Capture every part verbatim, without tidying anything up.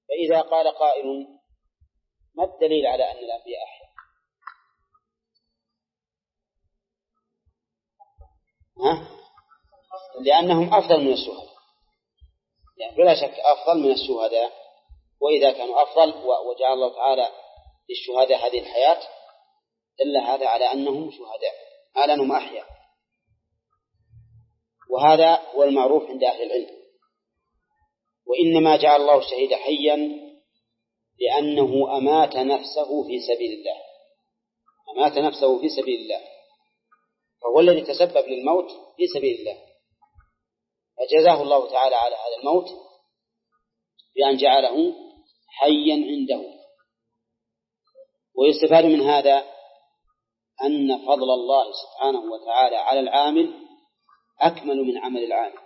فإذا قال قائل ما الدليل على أن الأنبياء أحياء؟ ها؟ لأنهم أفضل من الشهداء، يعني بلا شك أفضل من الشهداء، وإذا كانوا أفضل وجعل الله تعالى للشهداء هذه الحياة دل هذا على أنهم شهداء، على أنهم أحياء. وهذا هو المعروف عند أهل العلم. وإنما جعل الله الشهيد حيا لأنه أمات نفسه في سبيل الله، أمات نفسه في سبيل الله، فهو الذي تسبب للموت في سبيل الله، فجزاه الله تعالى على هذا الموت بأن جعله حيا عنده. ويستفاد من هذا أن فضل الله سبحانه وتعالى على العامل أكمل من عمل العامل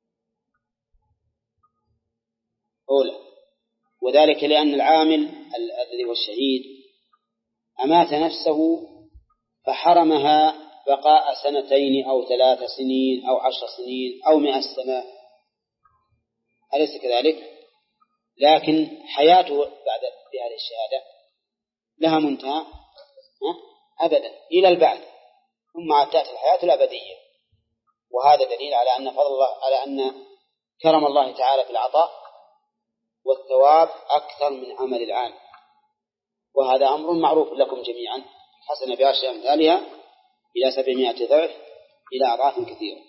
أولا، وذلك لأن العامل الذي هو الشهيد أمات نفسه فحرمها بقاء سنتين أو ثلاث سنين أو عشر سنين أو مئة سنة، أليس كذلك؟ لكن حياته بعد بهذه الشهادة لها منتهى أبدا إلى البعث، ثم عاد تأتي الحياة الأبدية. وهذا دليل على أن فضل الله، على أن كرم الله تعالى في العطاء والثواب أكثر من عمل العام. وهذا أمر معروف لكم جميعا، حسن بعشر أمثالها إلى سبعمائة ضعف إلى أضعاف كثيرة.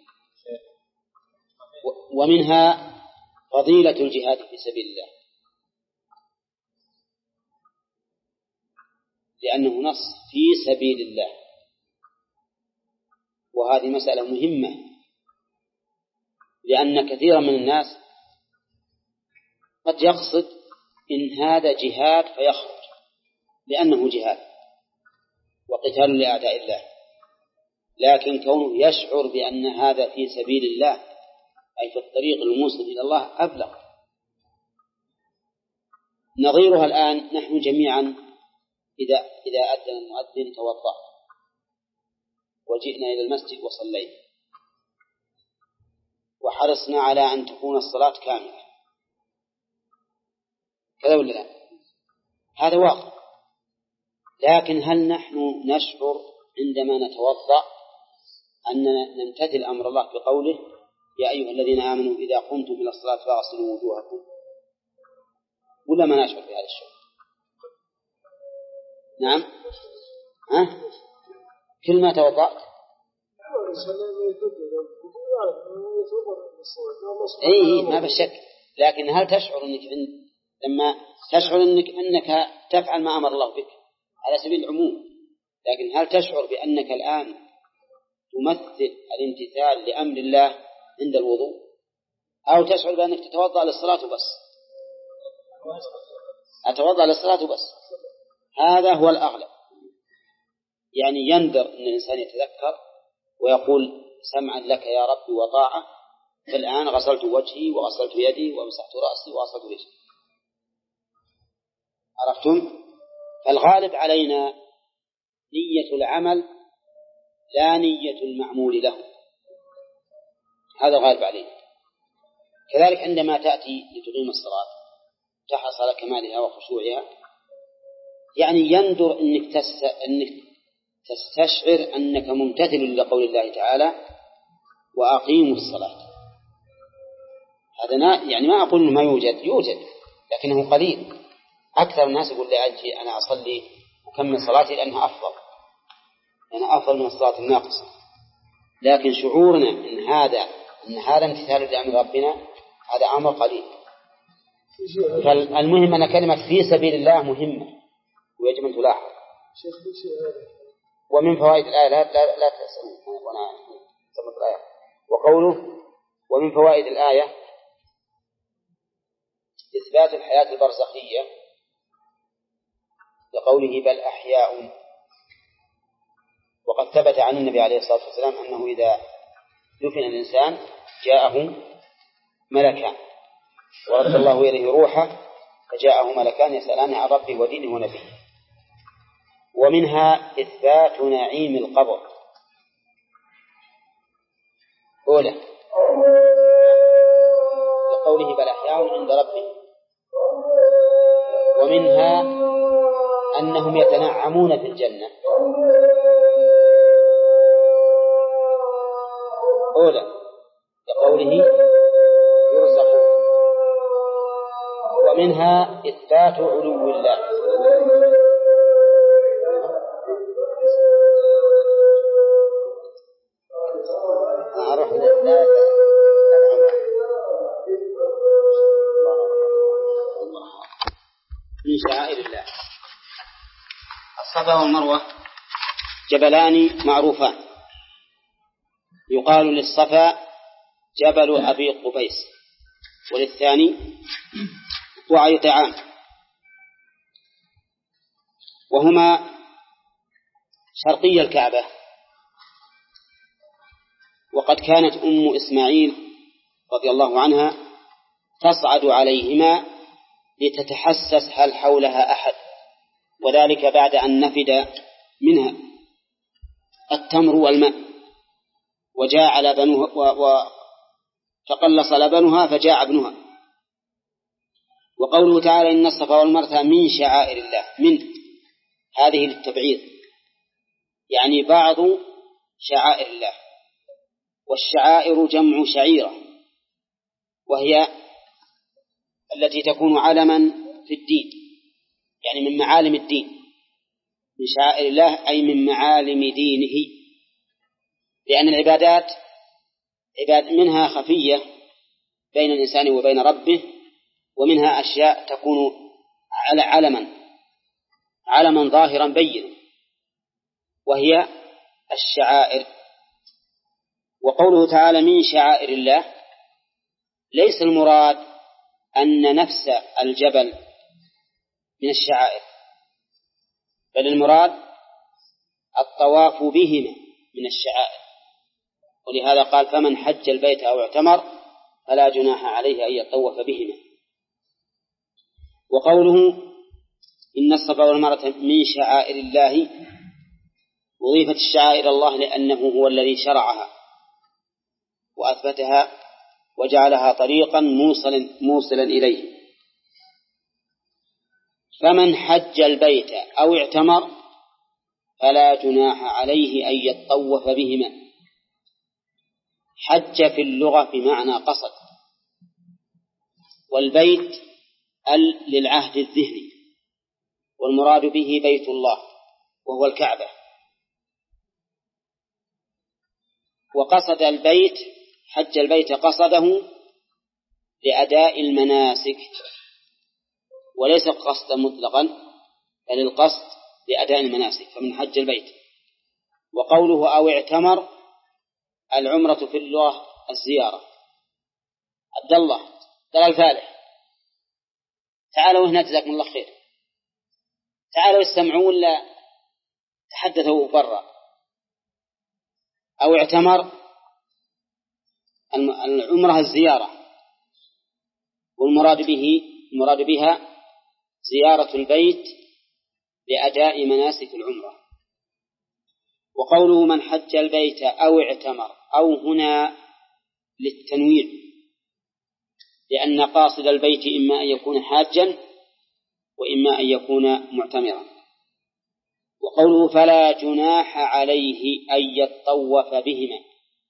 ومنها فضيلة الجهاد في سبيل الله، لأنه نص في سبيل الله، وهذه مسألة مهمة، لأن كثيرا من الناس قد يقصد إن هذا جهاد فيخرج لأنه جهاد وقتال لأعداء الله، لكن كونه يشعر بأن هذا في سبيل الله أي في الطريق الموصل إلى الله أبلغ. نظيرها الآن نحن جميعا إذا إذا أذن المؤذن توضأ وجئنا إلى المسجد وصلينا وحرصنا على أن تكون الصلاة كاملة، كذا ولا لا؟ هذا واقع. لكن هل نحن نشعر عندما نتوضأ أننا نمتثل أمر الله بقوله يا أيها الذين آمنوا إذا قمتم إلى الصلاة فاغسلوا وجوهكم، ولا ما نشعر بهذا الشيء؟ نعم، ها؟ كل ما توضأت إيه ما بالشك، لكن هل تشعر أنك لما تشعر أنك أنك تفعل ما أمر الله بك على سبيل العموم، لكن هل تشعر بأنك الآن تمثل الامتثال لأمر الله عند الوضوء، أو تشعر بأنك تتوضأ للصلاة بس؟ أتوضأ للصلاة بس، هذا هو الأغلب. يعني يندر أن الإنسان يتذكر ويقول سمعا لك يا رب وطاعة، فالآن غسلت وجهي وغسلت يدي ومسحت رأسي وغسلت رجلي. عرفتم؟ فالغالب علينا نية العمل لا نية المعمول له، هذا الغالب علينا. كذلك عندما تأتي لتقيم الصلاة تحرص على كمالها وخشوعها، يعني يندر أنك, تس... أنك تستشعر أنك ممتثل لقول الله تعالى وأقيموا الصلاة. هذا يعني ما أقول ما يوجد، يوجد لكنه قليل. أكثر الناس يقول لي أجي أنا أصلي وكمل صلاتي لأنها أفضل، أنا أفضل من الصلاة الناقصة. لكن شعورنا إن هذا إن هذا امتثال لأمر ربنا هذا أمر قليل. فالمهم أن كلمة في سبيل الله مهمة ويجب أن تلاحظ. ومن فوائد الآية لا لا, لا تسألون وأنا سمعت الآية. وقوله ومن فوائد الآية إثبات الحياة البرزخية لقوله بل أحياء. وقد ثبت عن النبي عليه الصلاة والسلام أنه إذا دفن الإنسان جاءه ملكان ورد الله إليه روحه فجاءه ملكان يسألان عن ربه ودينه ونبيه. ومنها إثبات نعيم القبر. أولا لقوله بل أحياء عند ربه، ومنها أنهم يتنعمون في الجنة. أولى لقوله يرزقون. ومنها إثبات علو الله. أروح لا من شعائر الله. الصفا والمروة جبلان معروفان، يقال للصفا جبل أبي قبيس، وللثاني وعي طعام، وهما شرقي الكعبة. وقد كانت أم إسماعيل رضي الله عنها تصعد عليهما لتتحسس هل حولها أحد، وذلك بعد أن نفد منها التمر والماء وجاء لبنها وتقلص لبنها فجاء ابنها. وقوله تعالى إن الصفا والمروة من شعائر الله، من هذه للتبعيض، يعني بعض شعائر الله. والشعائر جمع شعيرة، وهي التي تكون علما في الدين، يعني من معالم الدين. من شعائر الله أي من معالم دينه، لأن العبادات عباد منها خفية بين الإنسان وبين ربه، ومنها أشياء تكون على علما علما ظاهرا بينا، وهي الشعائر. وقوله تعالى من شعائر الله ليس المراد أن نفس الجبل من الشعائر، بل المراد الطواف بهما من الشعائر. ولهذا قال فمن حج البيت أو اعتمر فلا جناح عليه أن يطوف بهما. وقوله إن الصفا والمروة من شعائر الله، أضيفت الشعائر الله لأنه هو الذي شرعها وأثبتها وجعلها طريقا موصلا, موصلا إليه. فمن حج البيت أو اعتمر فلا جناح عليه أن يطوف بهما. حج في اللغة بمعنى قصد، والبيت ال للعهد الذهني، والمراد به بيت الله وهو الكعبة. وقصد البيت حج البيت قصده لأداء المناسك، وليس قصدا مطلقا بل القصد لأداء المناسك، فمن حج البيت. وقوله أو اعتمر العمرة في اللغة الزيارة. عبد الله ترى الفالح، تعالوا هنا جزاكم الله خير، تعالوا استمعوا ولا تحدثوا برا. أو اعتمر العمرة الزيارة، والمراد به المراد بها زيارة البيت لأداء مناسك العمرة. وقوله من حج البيت أو اعتمر، أو هنا للتنويع، لأن قاصد البيت إما أن يكون حاجا وإما أن يكون معتمرا. وقوله فلا جناح عليه أن يطوف بهما،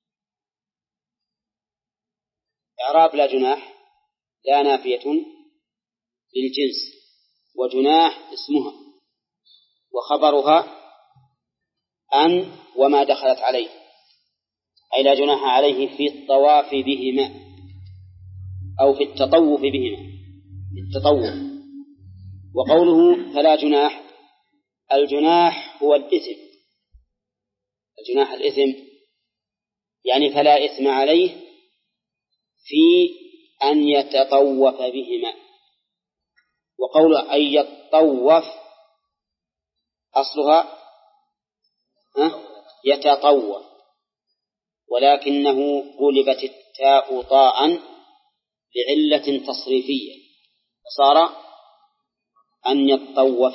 إعراب لا جناح لا نافية للجنس، وجناح اسمها وخبرها أن وما دخلت عليه، أي لا جناح عليه في الطواف بهما أو في التطوف بهما، في التطوف. وقوله فلا جناح، الجناح هو الإثم، الجناح الإثم، يعني فلا إثم عليه في أن يتطوف بهما. وقول أن يتطوف أصلها يتطوف، ولكنه قلبت التاء طاء لعلة تصريفية فصار أن يتطوف.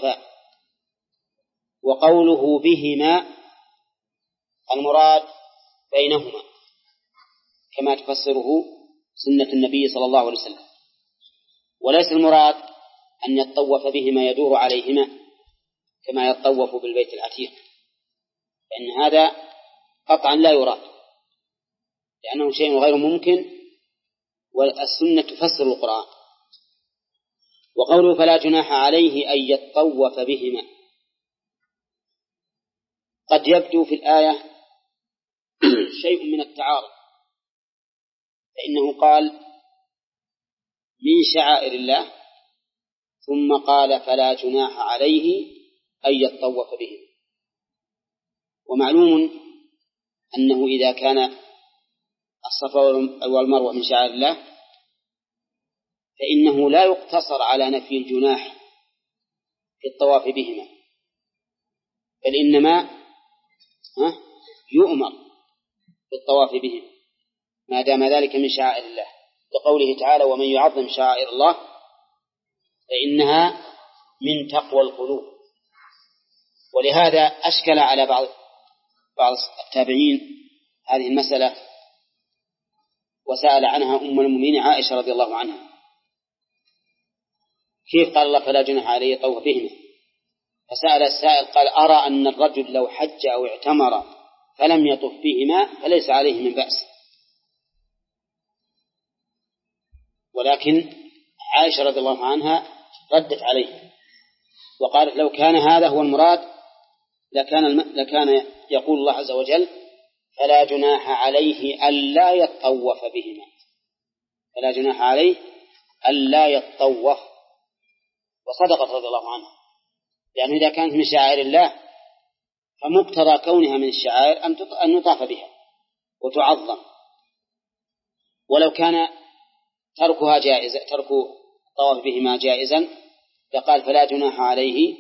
وقوله بهما المراد بينهما كما تفسره سنة النبي صلى الله عليه وسلم، وليس المراد أن يطوف بهما يدور عليهما كما يطوف بالبيت العتيق، فإن هذا قطعا لا يراد، لأنه شيء غير ممكن، والسنة تفسر القرآن. وقوله فلا جناح عليه أن يطوف بهما، قد يبدو في الآية شيء من التعارض، فإنه قال من شعائر الله ثم قال فلا جناح عليه أن يطوف بهما. ومعلوم أنه إذا كان الصفا والمروة من شعائر الله فإنه لا يقتصر على نفي الجناح في الطواف بهما، بل إنما يؤمر بالطواف بهما ما دام ذلك من شعائر الله، لقوله تعالى ومن يعظم شعائر الله فإنها من تقوى القلوب. ولهذا أشكل على بعض بعض التابعين هذه المسألة، وسأل عنها أم المؤمنين عائشة رضي الله عنها، كيف قال الله فلا جناح عليه يطوف بهما؟ فسأل السائل قال أرى أن الرجل لو حج أو اعتمر فلم يطف بهما فليس عليه من بأس. ولكن عائشة رضي الله عنها ردت عليه وقالت لو كان هذا هو المراد لكان, الم... لكان يقول الله عز وجل فلا جناح عليه ألا يطوف بهما، فلا جناح عليه ألا يطوف. وصدقت رضي الله عنها، لأنه إذا كانت من شعائر الله فمقتضى كونها من الشعائر أن يطاف بها وتعظم. ولو كان تركها جائزة، ترك الطواف بهما جائزا فقال فلا جناح عليه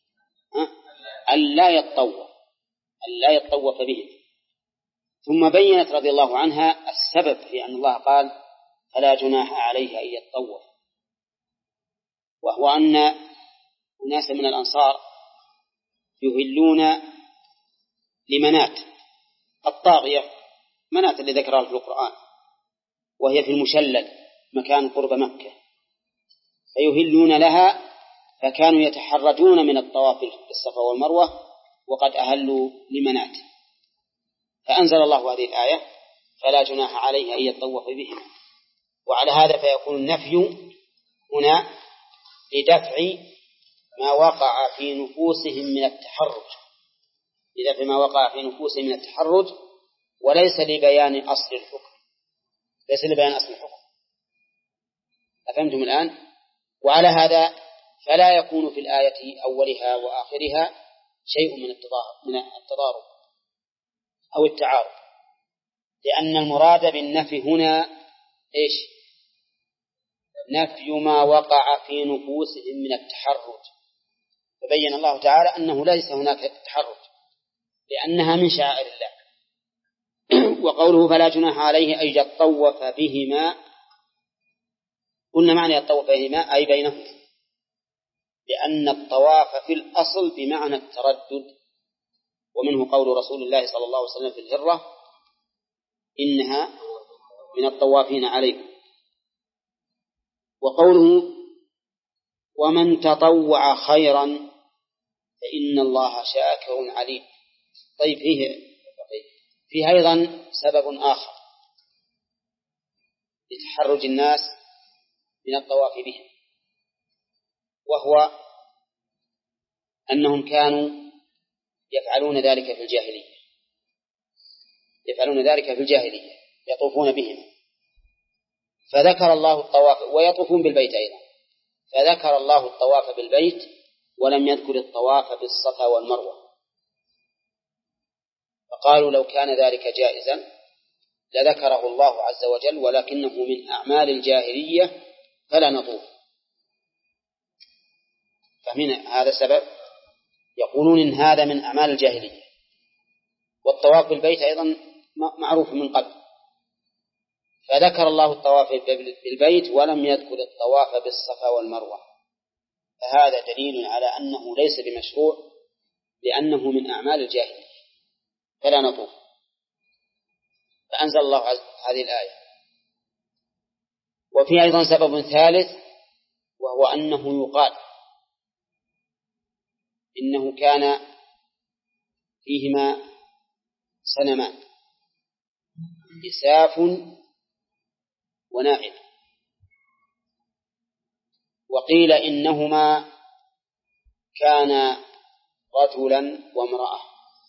ألا يطوف ألا يطوف بهما. ثم بينت رضي الله عنها السبب في أن الله قال فلا جناح عليه أن يطوف، وهو أن أناس من الأنصار يهلون لمنات الطاغية، منات اللي ذكرها في القرآن، وهي في المشلل مكان قرب مكة، فيهلون لها، فكانوا يتحرجون من الطواف بالصفا والمروة وقد أهلوا لمنات، فأنزل الله هذه الآية فلا جناح عليه أن يطوف بهما. وعلى هذا فيكون النفي هنا لدفع ما وقع في نفوسهم من التحرج، لدفع ما وقع في نفوسهم من التحرج، وليس لبيان أصل الحكم، ليس لبيان أصل الحكم. أفهمتم الآن؟ وعلى هذا فلا يكون في الآية أولها وآخرها شيء من التضارب أو التعارض، لأن المراد بالنفي هنا إيش؟ نفي ما وقع في نفوسهم من التحرج، فبين الله تعالى أنه ليس هناك تحرج لأنها من شعائر الله. وقوله فلا جناح عليه أن يطوف بهما، قلنا معنى يطوف بهما أي بينهما، لأن الطواف في الأصل بمعنى التردد، ومنه قول رسول الله صلى الله عليه وسلم في الهرة إنها من الطوافين عليكم. وقوله ومن تطوع خيرا فإن الله شاكر عليم. طيب فيه فيه أيضا سبب آخر لتحرج الناس من الطواف بهم، وهو أنهم كانوا يفعلون ذلك في الجاهلية، يفعلون ذلك في الجاهلية يطوفون بهم، فذكر الله الطواف، ويطوفون بالبيت أيضا، فذكر الله الطواف بالبيت ولم يذكر الطواف بالصفا والمروة، فقالوا لو كان ذلك جائزا لذكره الله عز وجل، ولكنه من أعمال الجاهلية فلا نطوف. فمن هذا السبب يقولون إن هذا من أعمال الجاهلية، والطواف بالبيت أيضا معروف من قبل، فذكر الله الطواف بالبيت ولم يذكر الطواف بالصفا والمروة، فهذا دليل على أنه ليس بمشروع لأنه من أعمال الجاهلية فلا نطوف. فأنزل الله هذه الآية. وفي أيضا سبب ثالث، وهو أنه يقال إنه كان فيهما صنمان إساف ونائل، وقيل إنهما كان رجلا وامرأة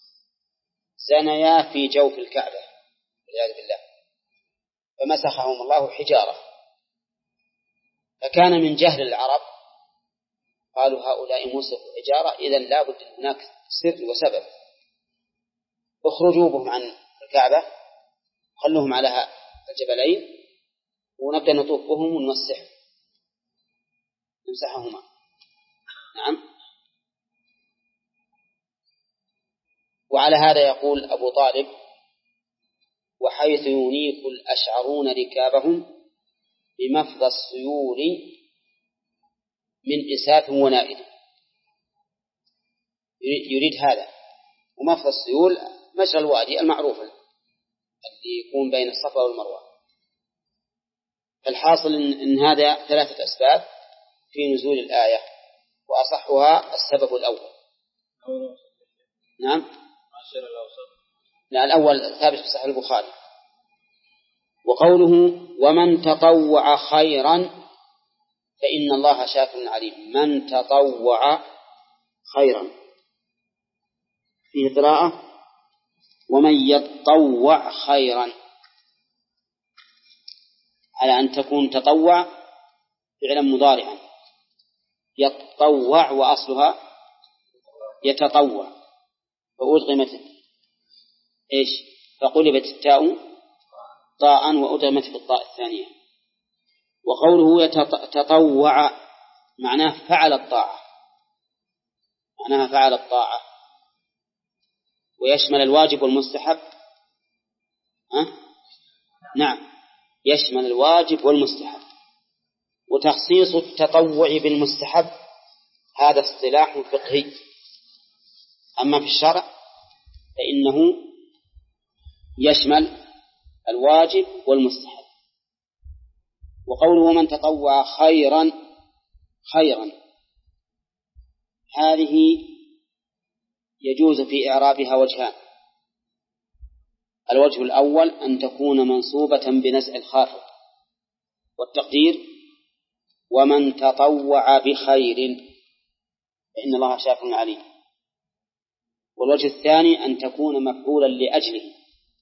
زنيا في جوف الكعبة والعياذ بالله فمسخهم الله حجارة، فكان من جهل العرب قالوا هؤلاء مسخوا حجارة إذن لا بد هناك سر وسبب، اخرجوا بهم عن الكعبة خلوهم على الجبلين ونبدأ نطوف بهم ونمسح نمسحهما. نعم. وعلى هذا يقول أبو طالب: وحيث ينيف الأشعرون ركابهم بمفضى السيول من إساف ونائل، يريد هذا. ومفضى السيول مجرى الوادي المعروف اللي يكون بين الصفا والمروة. فالحاصل إن هذا ثلاثة أسباب في نزول الآية، وأصحها السبب الأول. نعم. لا، الأول ثابت في صحيح البخاري. وقوله: ومن تطوع خيرا فإن الله شاكر عليم. من تطوع خيرا، فيه قراءة: ومن يتطوع خيرا، على أن تكون تطوع فعلا مضارعا، يتطوع وأصلها يتطوع، فأدغمت إيش فقلبت التاء طاء وأدغمت في الطاء الثانية. وقوله يتطوع معناه فعل الطاعة، معناها فعل الطاعة، ويشمل الواجب والمستحب. أه؟ نعم، يشمل الواجب والمستحب. وتخصيص التطوع بالمستحب هذا اصطلاح فقهي، أما في الشرع فإنه يشمل الواجب والمستحب. وقوله: من تطوع خيرا، خيرا هذه يجوز في إعرابها وجهان: الوجه الأول أن تكون منصوبة بنزع الخافض، والتقدير: ومن تطوع بخير فإن الله شاكر عليم. والوجه الثاني أن تكون مفعولا لأجله،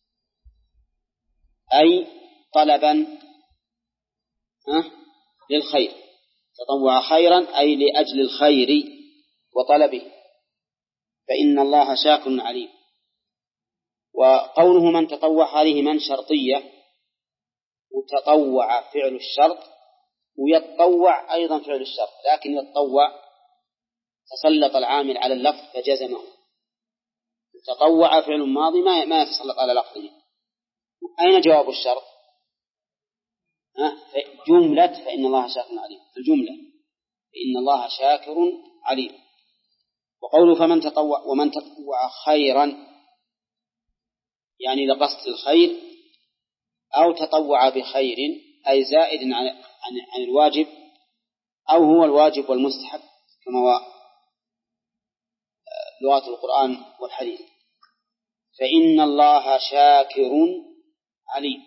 أي طلبا للخير. تطوع خيرا أي لأجل الخير وطلبه، فإن الله شاكر عليم. وقوله من تطوع هذه من شرطية، وتطوع فعل الشرط، ويتطوع أيضا فعل الشرط، لكن يتطوع تسلط العامل على اللفظ فجزمه، تطوع فعل ماضي ما ما يتسلط على لفظه. أين جواب الشرط؟ جملة فإن الله شاكر عليم، الجملة فإن الله شاكر عليم. وقوله فمن تطوع ومن تطوع خيرا يعني لقصد الخير، أو تطوع بخير أي زائد عن, عن, عن الواجب، أو هو الواجب والمستحب كما هو لغات القرآن والحديث. فإن الله شاكر عليم.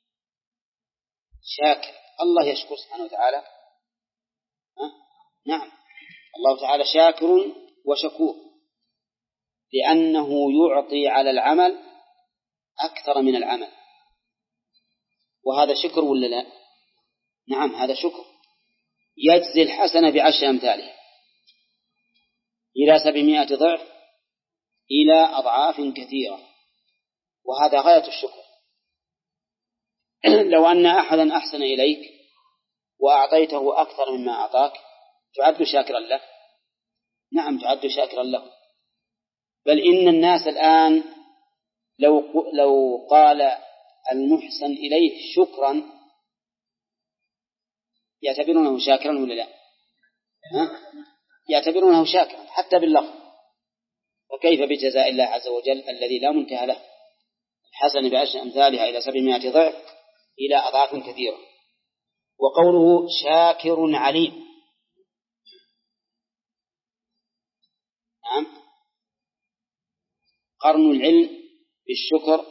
شاكر، الله يشكر سبحانه وتعالى. أه؟ نعم، الله تعالى شاكر وشكور، لأنه يعطي على العمل أكثر من العمل، وهذا شكر ولا لا؟ نعم، هذا شكر. يجزي الحسنة بعشر أمثالها إلى سبعمائة ضعف إلى أضعاف كثيرة، وهذا غاية الشكر. لو أن أحدا أحسن إليك وأعطيته أكثر مما أعطاك تعد شاكرا له؟ نعم، تعد شاكرا له. بل إن الناس الآن لو لو قال المحسن إليه شكرا يعتبرونه شاكرا ولا لا؟ ها؟ يعتبرونه شاكرا حتى باللفظ، فكيف بجزاء الله عز وجل الذي لا منتهى له؟ الحسن بعشر أمثالها إلى سبعمائة ضعف إلى أضعاف كثيرة. وقوله شاكر عليم، نعم قرن العلم بالشكر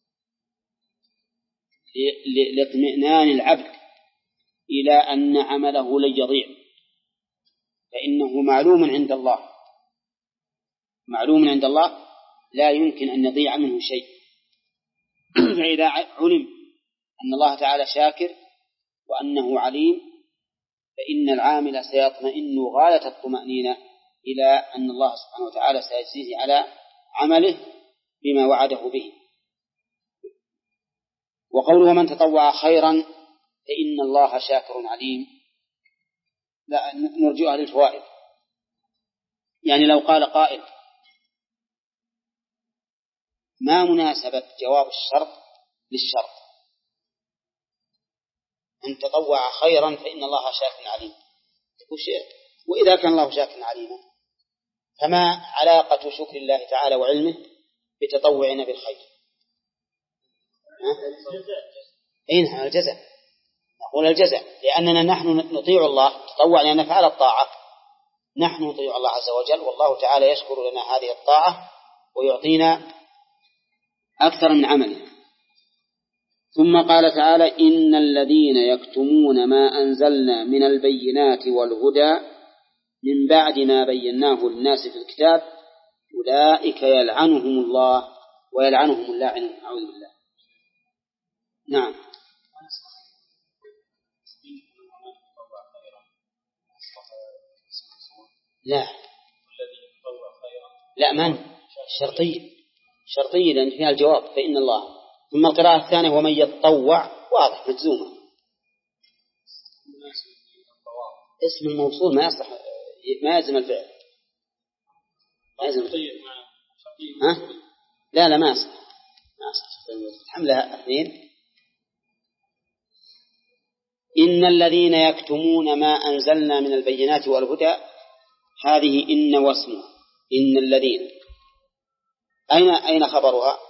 لاطمئنان العبد إلى أن عمله لن يضيع، فإنه معلوم عند الله معلوم عند الله لا يمكن أن يضيع منه شيء. فإذا علم أن الله تعالى شاكر وأنه عليم فإن العامل سيطمئن غاية الطمأنينة إلى أن الله سبحانه وتعالى سيجزيه على عمله بما وعده به. وقوله من تطوع خيرا فإن الله شاكر عليم، لا نرجئها للفوائد. يعني لو قال قائل ما مناسبة جواب الشرط للشرط أن تطوع خيرا فإن الله شاكر عليم، وإذا كان الله شاكر عليما فما علاقة شكر الله تعالى وعلمه بتطوعنا بالخير؟ إنها الجزاء، نقول الجزاء، لأننا نحن نطيع الله تطوع لأن نفعل الطاعة، نحن نطيع الله عز وجل والله تعالى يشكر لنا هذه الطاعة ويعطينا أكثر من عمله. ثم قال تعالى إن الذين يكتمون ما أنزلنا من البينات والهدى من بعد ما بيناه للناس في الكتاب أولئك يلعنهم الله ويلعنهم اللاعنون. أعوذ بالله. نعم. لا لا من شرطي شرطي لأن فيها الجواب فإن الله. ثم القراءة الثانية ومن يتطوع واضح مجزومة، اسم الموصول ما يصلح ما يلزم الفعل ما يلزم الفعل. ها؟ لا لا ما يصلح ما يصلح حملها اثنين. إن الذين يكتمون ما أنزلنا من البينات والهدى، هذه إن واسمها إن الذين، أين أين خبرها؟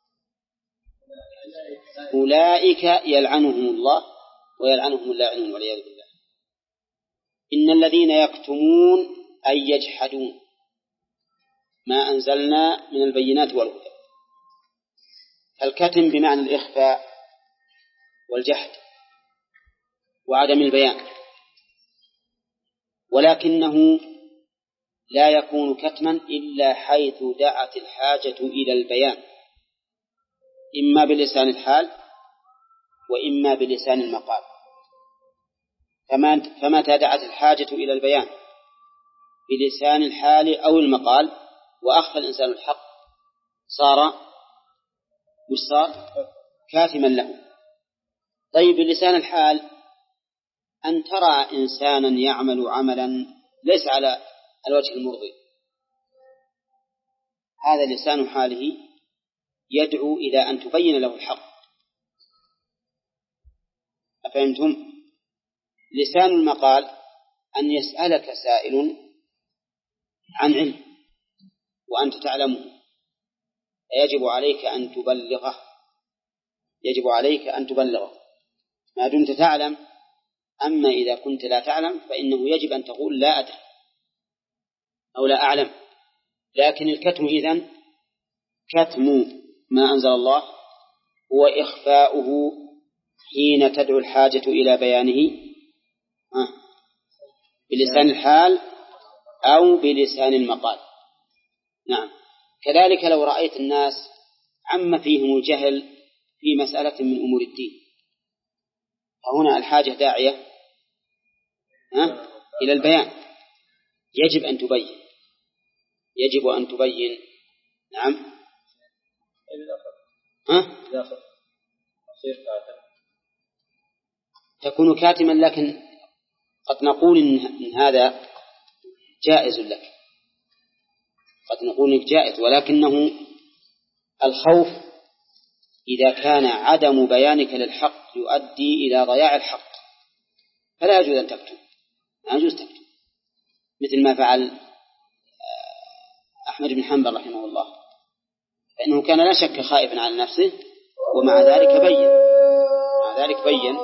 أولئك يلعنهم الله ويلعنهم اللاعنون والعياذ بالله. إن الذين يكتمون أي يجحدون ما أنزلنا من البينات والهدى. الكتم بمعنى الإخفاء والجحد وعدم البيان، ولكنه لا يكون كتما إلا حيث دعت الحاجة إلى البيان، إما بلسان الحال وإما بلسان المقال. فمتى دعت الحاجة إلى البيان بلسان الحال أو المقال وأخفى الإنسان الحق صار مش صار كاتما له. طيب بلسان الحال أن ترى إنسانا يعمل عملا ليس على الوجه المرضي، هذا لسان حاله يدعو إلى أن تبين له الحق. أفهمتم؟ لسان المقال أن يسألك سائل عن علم وأنت تعلمه يجب عليك أن تبلغه يجب عليك أن تبلغه ما دمت تعلم. أما إذا كنت لا تعلم فإنه يجب أن تقول لا أدري أو لا أعلم. لكن الكتم إذن كتم ما أنزل الله هو إخفاؤه حين تدعو الحاجة إلى بيانه بلسان الحال أو بلسان المقال. نعم. كذلك لو رأيت الناس عم فيهم الجهل في مسألة من أمور الدين، فهنا الحاجة داعية ها إلى البيان، يجب أن تبين يجب أن تبين. نعم. ها؟ تكون كاتما، لكن قد نقول إن هذا جائز لك، قد نقول إنك جائز، ولكنه الخوف إذا كان عدم بيانك للحق يؤدي إلى ضياع الحق فلا يجوز أن تكتب، لا يجوز تكتب، مثل ما فعل أحمد بن حنبل رحمه الله، فإنه كان لا شك خائفا على نفسه ومع ذلك بين مع ذلك بين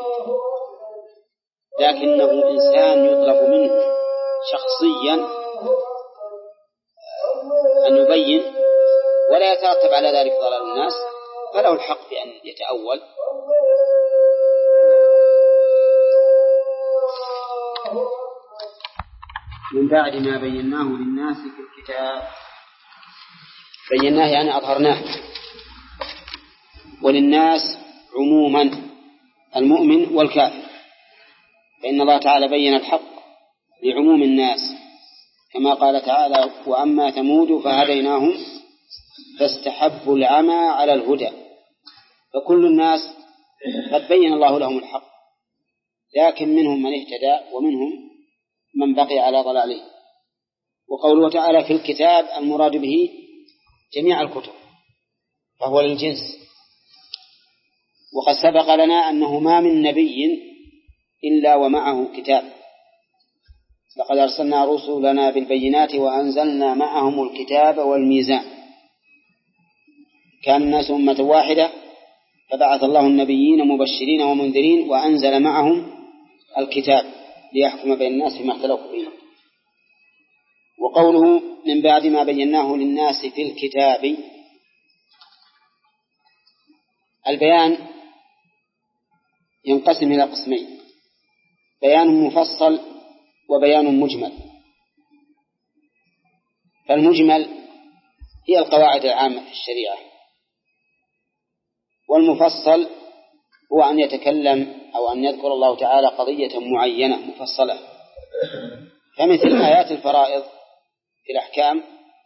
لكنه إنسان يطلب منه شخصيا أن يبين ولا يترتب على ذلك ضلال الناس فله الحق بأن يتأول. من بعد ما بيناه للناس في الكتاب، بيناه يعني أظهرناه، وللناس عموما المؤمن والكافر، فإن الله تعالى بين الحق لعموم الناس كما قال تعالى: وأما ثمود فهديناهم فاستحبوا العمى على الهدى. فكل الناس قد بين الله لهم الحق، لكن منهم من اهتدى ومنهم من بقي على ضلاله. وقوله تعالى في الكتاب المراد به جميع الكتب، فهو للجنس. وقد سبق لنا أنه ما من نبي إلا ومعه كتاب، لقد أرسلنا رسلنا بالبينات وأنزلنا معهم الكتاب والميزان. كان الناس أمة واحدة فبعث الله النبيين مبشرين ومنذرين وأنزل معهم الكتاب ليحكم بين الناس فيما اختلفوا فيه. وقوله من بعد ما بيناه للناس في الكتاب، البيان ينقسم إلى قسمين: بيان مفصل وبيان مجمل. فالمجمل هي القواعد العامة في الشريعة، والمفصل هو أن يتكلم أو أن يذكر الله تعالى قضية معينة مفصلة، فمثل آيات الفرائض في الأحكام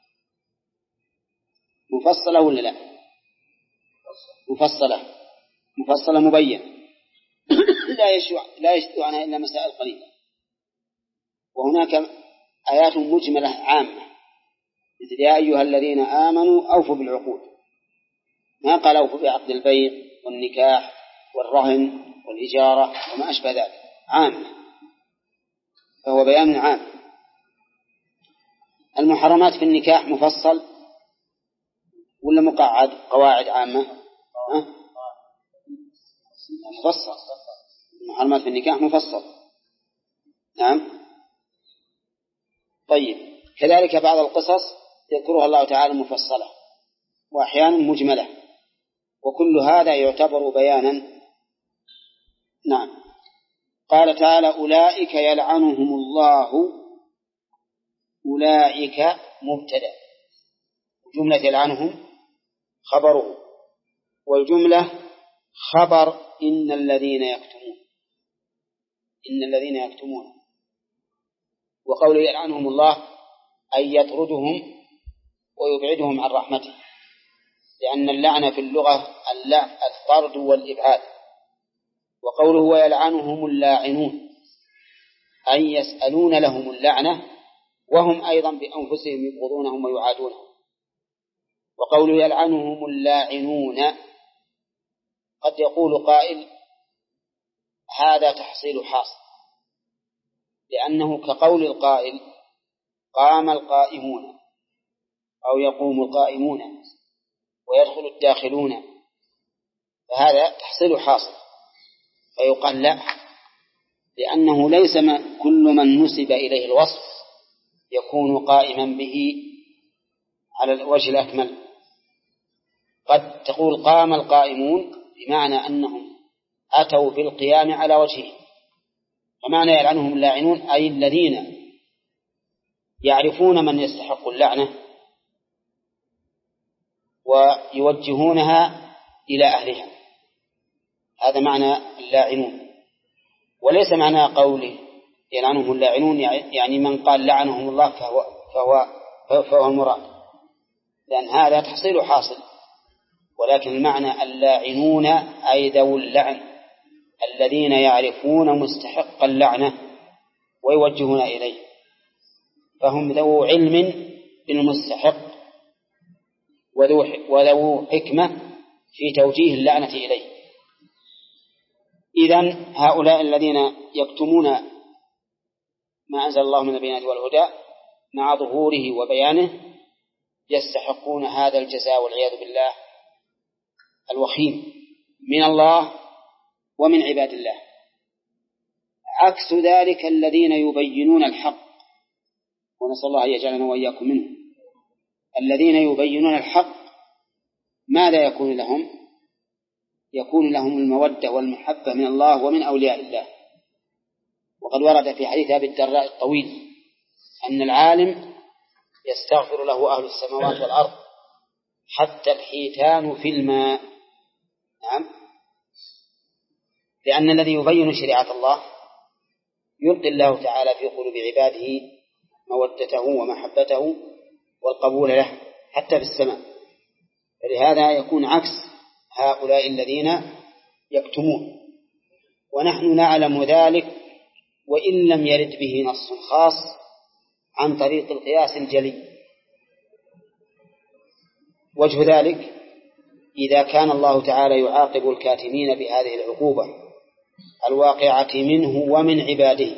مفصلة ولا لا؟ مفصلة مفصلة مبين لا يشوع لا يشتوى عنها إلا مسائل قليلة. وهناك آيات مجملة عامة مثل يا أيها الذين آمنوا أوفوا بالعقود، ما قال أوفوا بعقد البيع والنكاح والرهن والإجارة وما أشبه ذلك، عامة، فهو بيان عام. المحرمات في النكاح مفصل ولا مقعد قواعد عامة؟ أه؟ مفصل. المحرمات في النكاح مفصل، نعم. طيب، كذلك بعض القصص يذكرها الله تعالى مفصلة وأحيانا مجملة، وكل هذا يعتبر بيانا. نعم. قال تعالى: أولئك يلعنهم الله. أولئك مبتدأ، جملة يلعنهم خبره، والجملة خبر إن الذين يكتمون إن الذين يكتمون وقوله يلعنهم الله أي يطردهم ويبعدهم عن رحمته، لأن اللعنة في اللغة الطرد والإبعاد. وقوله ويلعنهم اللاعنون أي يسألون لهم اللعنة وهم أيضا بأنفسهم يبغضونهم ويعادونهم. وقوله يلعنهم اللاعنون قد يقول قائل هذا تحصيل حاصل، لأنه كقول القائل قام القائمون أو يقوم القائمون ويدخل الداخلون، فهذا تحصيل حاصل. فيقال لا، لأنه ليس كل من نسب إليه الوصف يكون قائما به على الوجه الأكمل. قد تقول قام القائمون بمعنى أنهم أتوا بالقيام على وجهه، ومعنى يلعنهم اللاعنون أي الذين يعرفون من يستحق اللعنة ويوجهونها إلى أهلها، هذا معنى اللاعنون. وليس معنى قوله يلعنهم اللاعنون يعني من قال لعنهم الله فهو, فهو, فهو المراد، لأن هذا تحصيل حاصل. ولكن المعنى اللاعنون أي ذو اللعن الذين يعرفون مستحق اللعنة ويوجهون إليه، فهم ذو علم بالمستحق وذو حكمة في توجيه اللعنة إليه. إذن هؤلاء الذين يكتمون ما أنزل الله من البينات والهدى مع ظهوره وبيانه يستحقون هذا الجزاء والعياذ بالله الوخيم من الله ومن عباد الله. عكس ذلك الذين يبينون الحق، ونسأل الله أن يجعلنا وإياكم منه. الذين يبينون الحق ماذا يكون لهم؟ يكون لهم المودة والمحبة من الله ومن أولياء الله. وقد ورد في حديث أبي الدرداء الطويل أن العالم يستغفر له أهل السماوات والأرض حتى الحيتان في الماء. نعم، لأن الذي يبين شريعة الله يلقي الله تعالى في قلوب عباده مودته ومحبته والقبول له حتى في السماء. فلهذا يكون عكس هؤلاء الذين يكتمون، ونحن نعلم ذلك وإن لم يرد به نص خاص عن طريق القياس الجلي. وجه ذلك إذا كان الله تعالى يعاقب الكاتمين بهذه العقوبة الواقعة منه ومن عباده،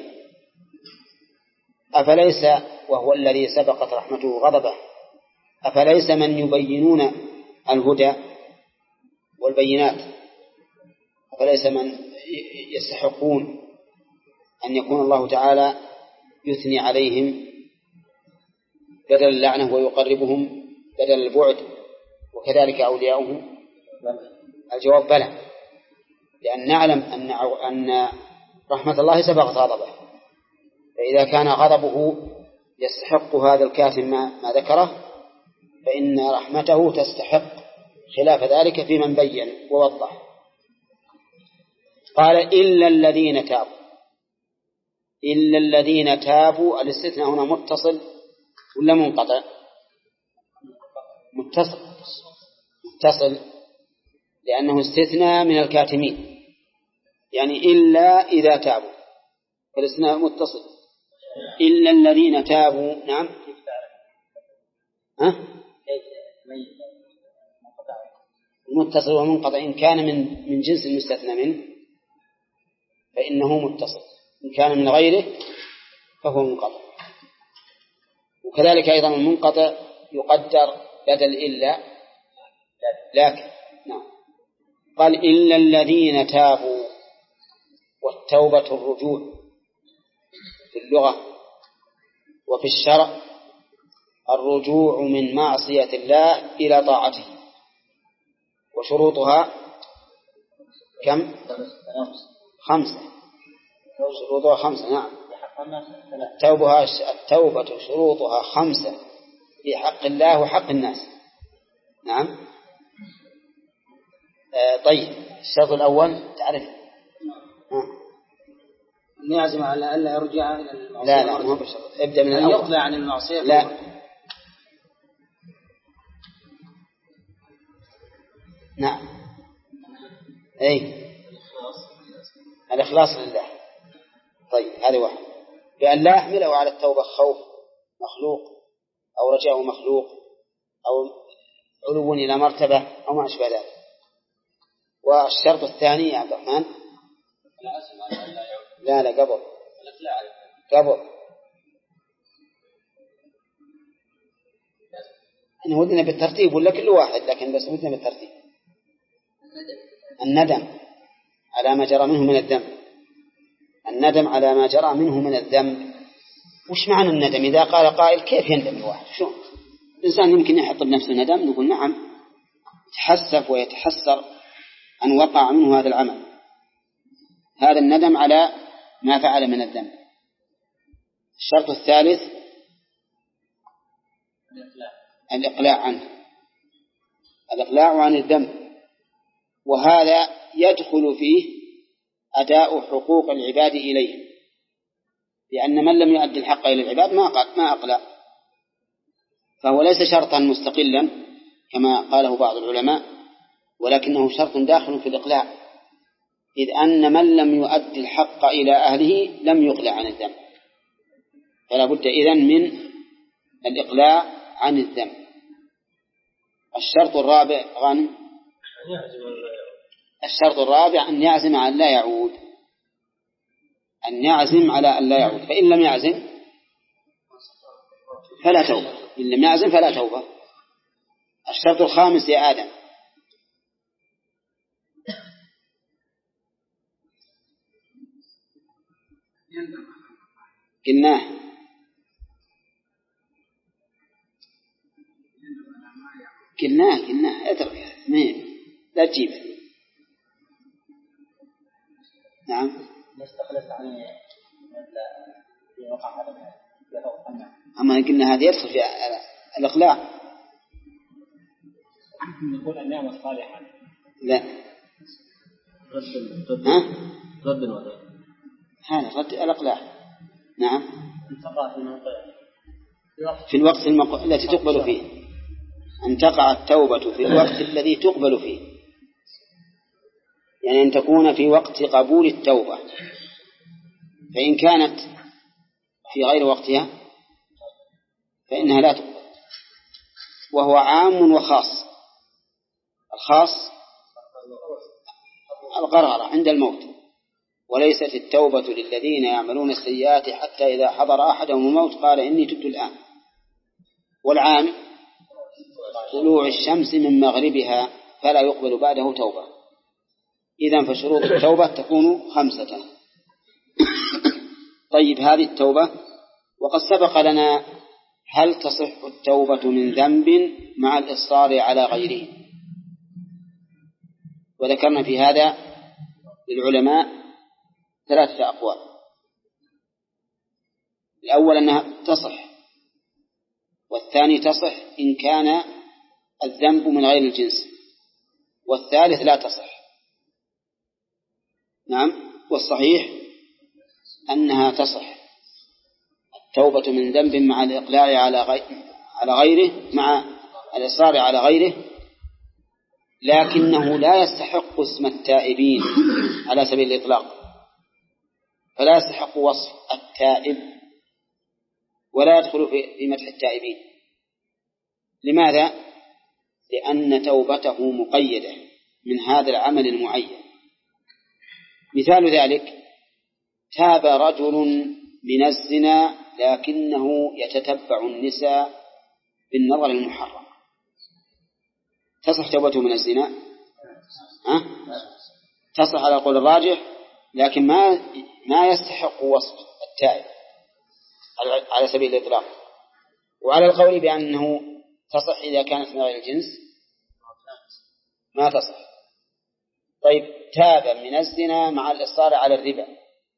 أفليس وهو الذي سبقت رحمته غضبه أفليس من يبينون الهدى والبينات أفليس من يستحقون أن يكون الله تعالى يثني عليهم بدل اللعنة ويقربهم بدل البعد، وكذلك أولياؤه؟ الجواب بلى، لأن نعلم أن أن رحمة الله سبقت غضبه، فإذا كان غضبه يستحق هذا الكاتم ما ذكره فإن رحمته تستحق خلاف ذلك في من بين ووضح. قال إلا الذين تابوا. إلا الذين تابوا، الاستثناء هنا متصل ولا منقطع؟ متصل متصل لأنه استثناء من الكاتمين، يعني إلا إذا تابوا، فالاستثناء متصل. إلا الذين تابوا. نعم. ها؟ متصل ومنقطع إن كان من من جنس المستثنى منه فإنه متصل، إن كان من غيره فهو منقطع. وكذلك أيضا المنقطع يقدر بدل إلا لكن. نعم. قال إلا الذين تابوا، والتوبة الرجوع في اللغة، وفي الشرع الرجوع من معصية الله إلى طاعته. وشروطها كم؟ خمسة. شروطها خمسة. نعم. التوبة التوبة شروطها خمسة في حق الله وحق الناس. نعم. آه طيب، الشرط الأول تعرف؟ أن يعزم على ألا يرجع إلى المعصية. لا لا مو ابدأ من الأول. يقلع عن المعصية. لا. نعم. أي الإخلاص لله. طيب هذا واحد، بأن لا يحمله على التوبة خوف مخلوق أو رجاء مخلوق أو علو إلى مرتبة أو ما أشبه ذلك. والشرط الثاني يا عبد الرحمن لا لا قبل قبل أنا ودنا بالترتيب ولا كل واحد، لكن بس ودنا بالترتيب. الندم على ما جرى منه من الذنب. الندم على ما جرى منه من الذنب. وش معنى الندم؟ إذا قال قائل كيف يندم الواحد؟ شو الإنسان يمكن يحط بنفسه ندم؟ نقول نعم، يتحسف ويتحسر أن وقع منه هذا العمل. هذا الندم على ما فعل من الذنب. الشرط الثالث الإقلاع عنه، الإقلاع عن الذنب، وهذا يدخل فيه أداء حقوق العباد إليه، لأن من لم يؤدي الحق إلى العباد ما ما أقلع، فهو ليس شرطا مستقلا كما قاله بعض العلماء، ولكنه شرط داخل في الإقلاع، إذ أن من لم يؤدي الحق إلى أهله لم يقلع عن الذنب، فلا بد إذن من الإقلاع عن الذنب. الشرط الرابع غانم الشرط الرابع أن يعزم على أن لا يعود، أن يعزم على أن لا يعود، فإن لم يعزم فلا توبة، إن لم يعزم فلا توبة. الشرط الخامس يا آدم قلناه قلناه قلناه ادري مين لا تجيب. نعم نستخلص عن وقع على أما قلنا هذا يدخل في الإقلاع. نقول النعمة الصالحة لا رد رد ها رد الوضع هذا رد الإقلاع. نعم في في الوقت المق... التي تقبل فيه، أن تقع التوبة في الوقت الذي تقبل فيه، يعني أن تكون في وقت قبول التوبة، فإن كانت في غير وقتها فإنها لا تقبل. وهو عام وخاص. الخاص القرار عند الموت، وليست التوبة للذين يعملون السيئات حتى إذا حضر أحدهم الموت قال إني تبت الآن. والعام طلوع الشمس من مغربها فلا يقبل بعده توبة. إذن فشروط التوبة تكون خمسة. طيب هذه التوبة، وقد سبق لنا هل تصح التوبة من ذنب مع الإصرار على غيره، وذكرنا في هذا للعلماء ثلاثة أقوال. الأول أنها تصح، والثاني تصح إن كان الذنب من غير الجنس، والثالث لا تصح. نعم، والصحيح أنها تصح التوبة من ذنب مع الإقلاع على غيره، مع الإصرار على غيره، لكنه لا يستحق اسم التائبين على سبيل الإطلاق، فلا يستحق وصف التائب ولا يدخل في مدح التائبين. لماذا؟ لأن توبته مقيدة من هذا العمل المعين. مثال ذلك: تاب رجل من الزنا لكنه يتتبع النساء بالنظر المحرم، تصح توبته من الزنا؟ أه؟ تصح على القول الراجح، لكن ما ما يستحق وصف التائب على سبيل الإطلاق. وعلى القول بأنه تصح إذا كانت من غير الجنس ما تصح. طيب تاب من الزنا مع الإصرار على الربا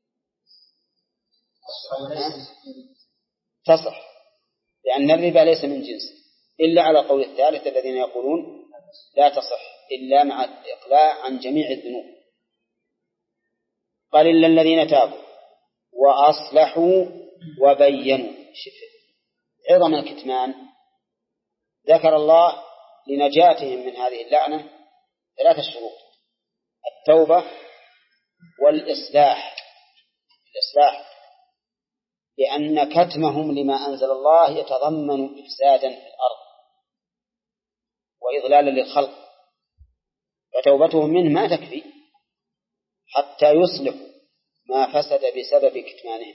تصح، لأن الربا ليس من جنس، إلا على قول الثالث الذين يقولون لا تصح إلا مع الإقلاع عن جميع الذنوب. قال إلا الذين تابوا وأصلحوا وبينوا. عظم الكتمان ذكر الله لنجاتهم من هذه اللعنة ثلاثة شروط: التوبة والإصلاح. الإصلاح لأن كتمهم لما أنزل الله يتضمن إفسادا في الأرض وإضلالا للخلق، فتوبتهم منه ما تكفي حتى يصلحوا ما فسد بسبب كتمانهم.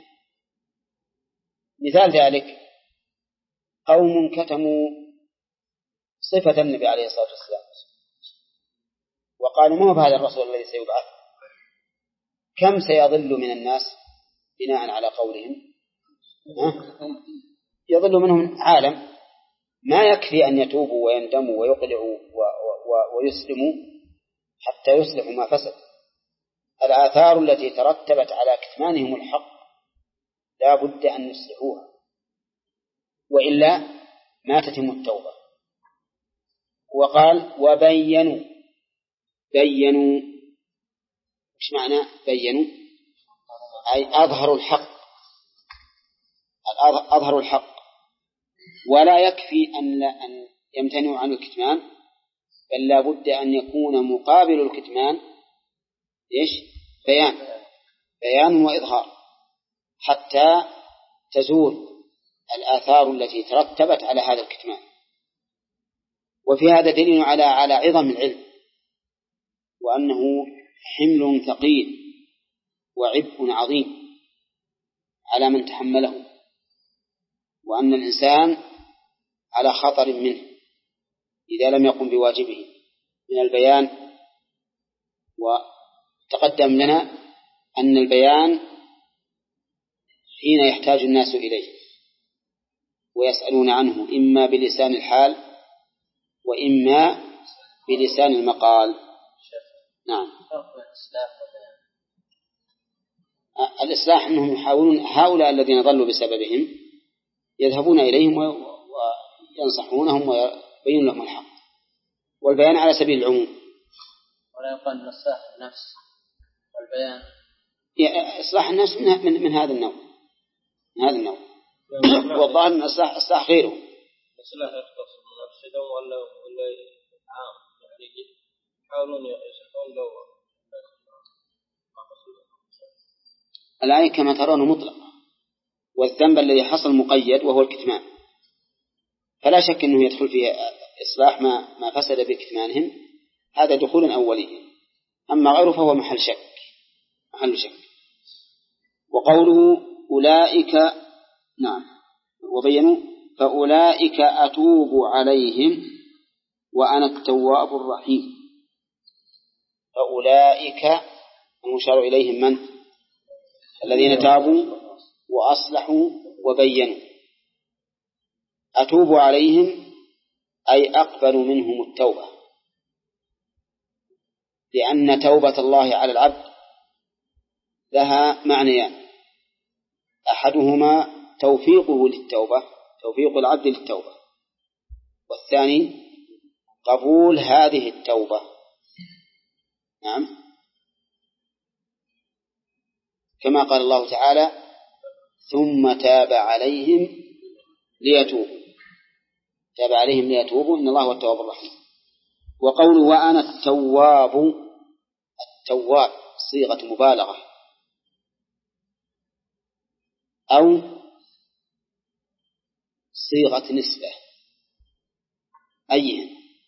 مثال ذلك: قوم كتموا صفة النبي عليه الصلاة والسلام وقالوا ما هو بهذا الرسول الذي سيبعث، كم سيضل من الناس بناء على قولهم؟ يضل منهم عالم. ما يكفي أن يتوبوا ويندموا ويقلعوا ويسلموا حتى يصلحوا ما فسد. الآثار التي ترتبت على كتمانهم الحق لا بد أن يصلحوها، وإلا ما تتم التوبة. وقال وبينوا. بينوا إيش معنى بينوا؟ أي أظهروا الحق، أظهروا الحق. ولا يكفي أن, أن يمتنعوا عن الكتمان، بل لا بد أن يكون مقابل الكتمان إيش؟ بيان بيان وإظهار، حتى تزول الآثار التي ترتبت على هذا الكتمان. وفي هذا دليل على على عظم العلم، وأنه حمل ثقيل وعبء عظيم على من تحمله، وأن الإنسان على خطر منه إذا لم يقم بواجبه من البيان. وتقدم لنا أن البيان حين يحتاج الناس إليه ويسألون عنه إما بلسان الحال وإما بلسان المقال. نعم. الإصلاح أنهم يحاولون هؤلاء الذين ضلوا بسببهم يذهبون إليهم وينصحونهم ويبين لهم الحق، والبيان على سبيل العموم. ولا يقال الإصلاح النفس والبيان إصلاح النفس من, من, من هذا النوع من هذا النوع والظاهر أن إصلاح إصلاح غيره. إصلاح يختص بالنفس ولا ولا عام، يعني يحاولون يصلحون لو الآية كما ترون مطلق، والذنب الذي حصل مقيد وهو الكتمان، فلا شك أنه يدخل فيه إصلاح ما ما فسد بكتمانهم، هذا دخول أولي. أما غيره فهو محل شك محل شك. وقوله أولئك، نعم، وبينوا فأولئك أتوب عليهم وأنا التواب الرحيم. فأولئك المشار إليهم من؟ الذين تابوا وأصلحوا وبينوا. أتوب عليهم أي أقبل منهم التوبة، لأن توبة الله على العبد لها معنيان: أحدهما توفيقه للتوبة، توفيق العبد للتوبة، والثاني قبول هذه التوبة. نعم، كما قال الله تعالى: ثم تاب عليهم ليتوبوا، تاب عليهم ليتوبوا إن الله هو التواب الرحيم. وقوله وأنا التواب، التواب صيغة مبالغة أو صيغة نسبة، أيها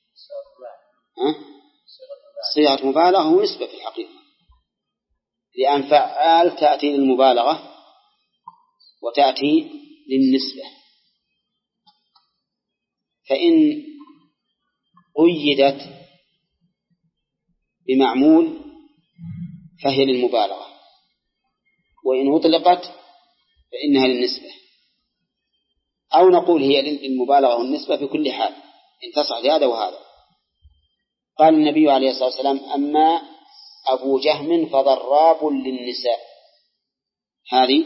صيغة مبالغة ونسبة في الحقيقة، لأن فعال تأتي للمبالغة وتأتي للنسبة. فإن قيدت بمعمول فهي للمبالغة، وإن أطلقت فإنها للنسبة، أو نقول هي للمبالغة والنسبة في كل حال إن تصح لهذا وهذا. قال النبي عليه الصلاة والسلام: أما أبو جهم فضراب للنساء، هذه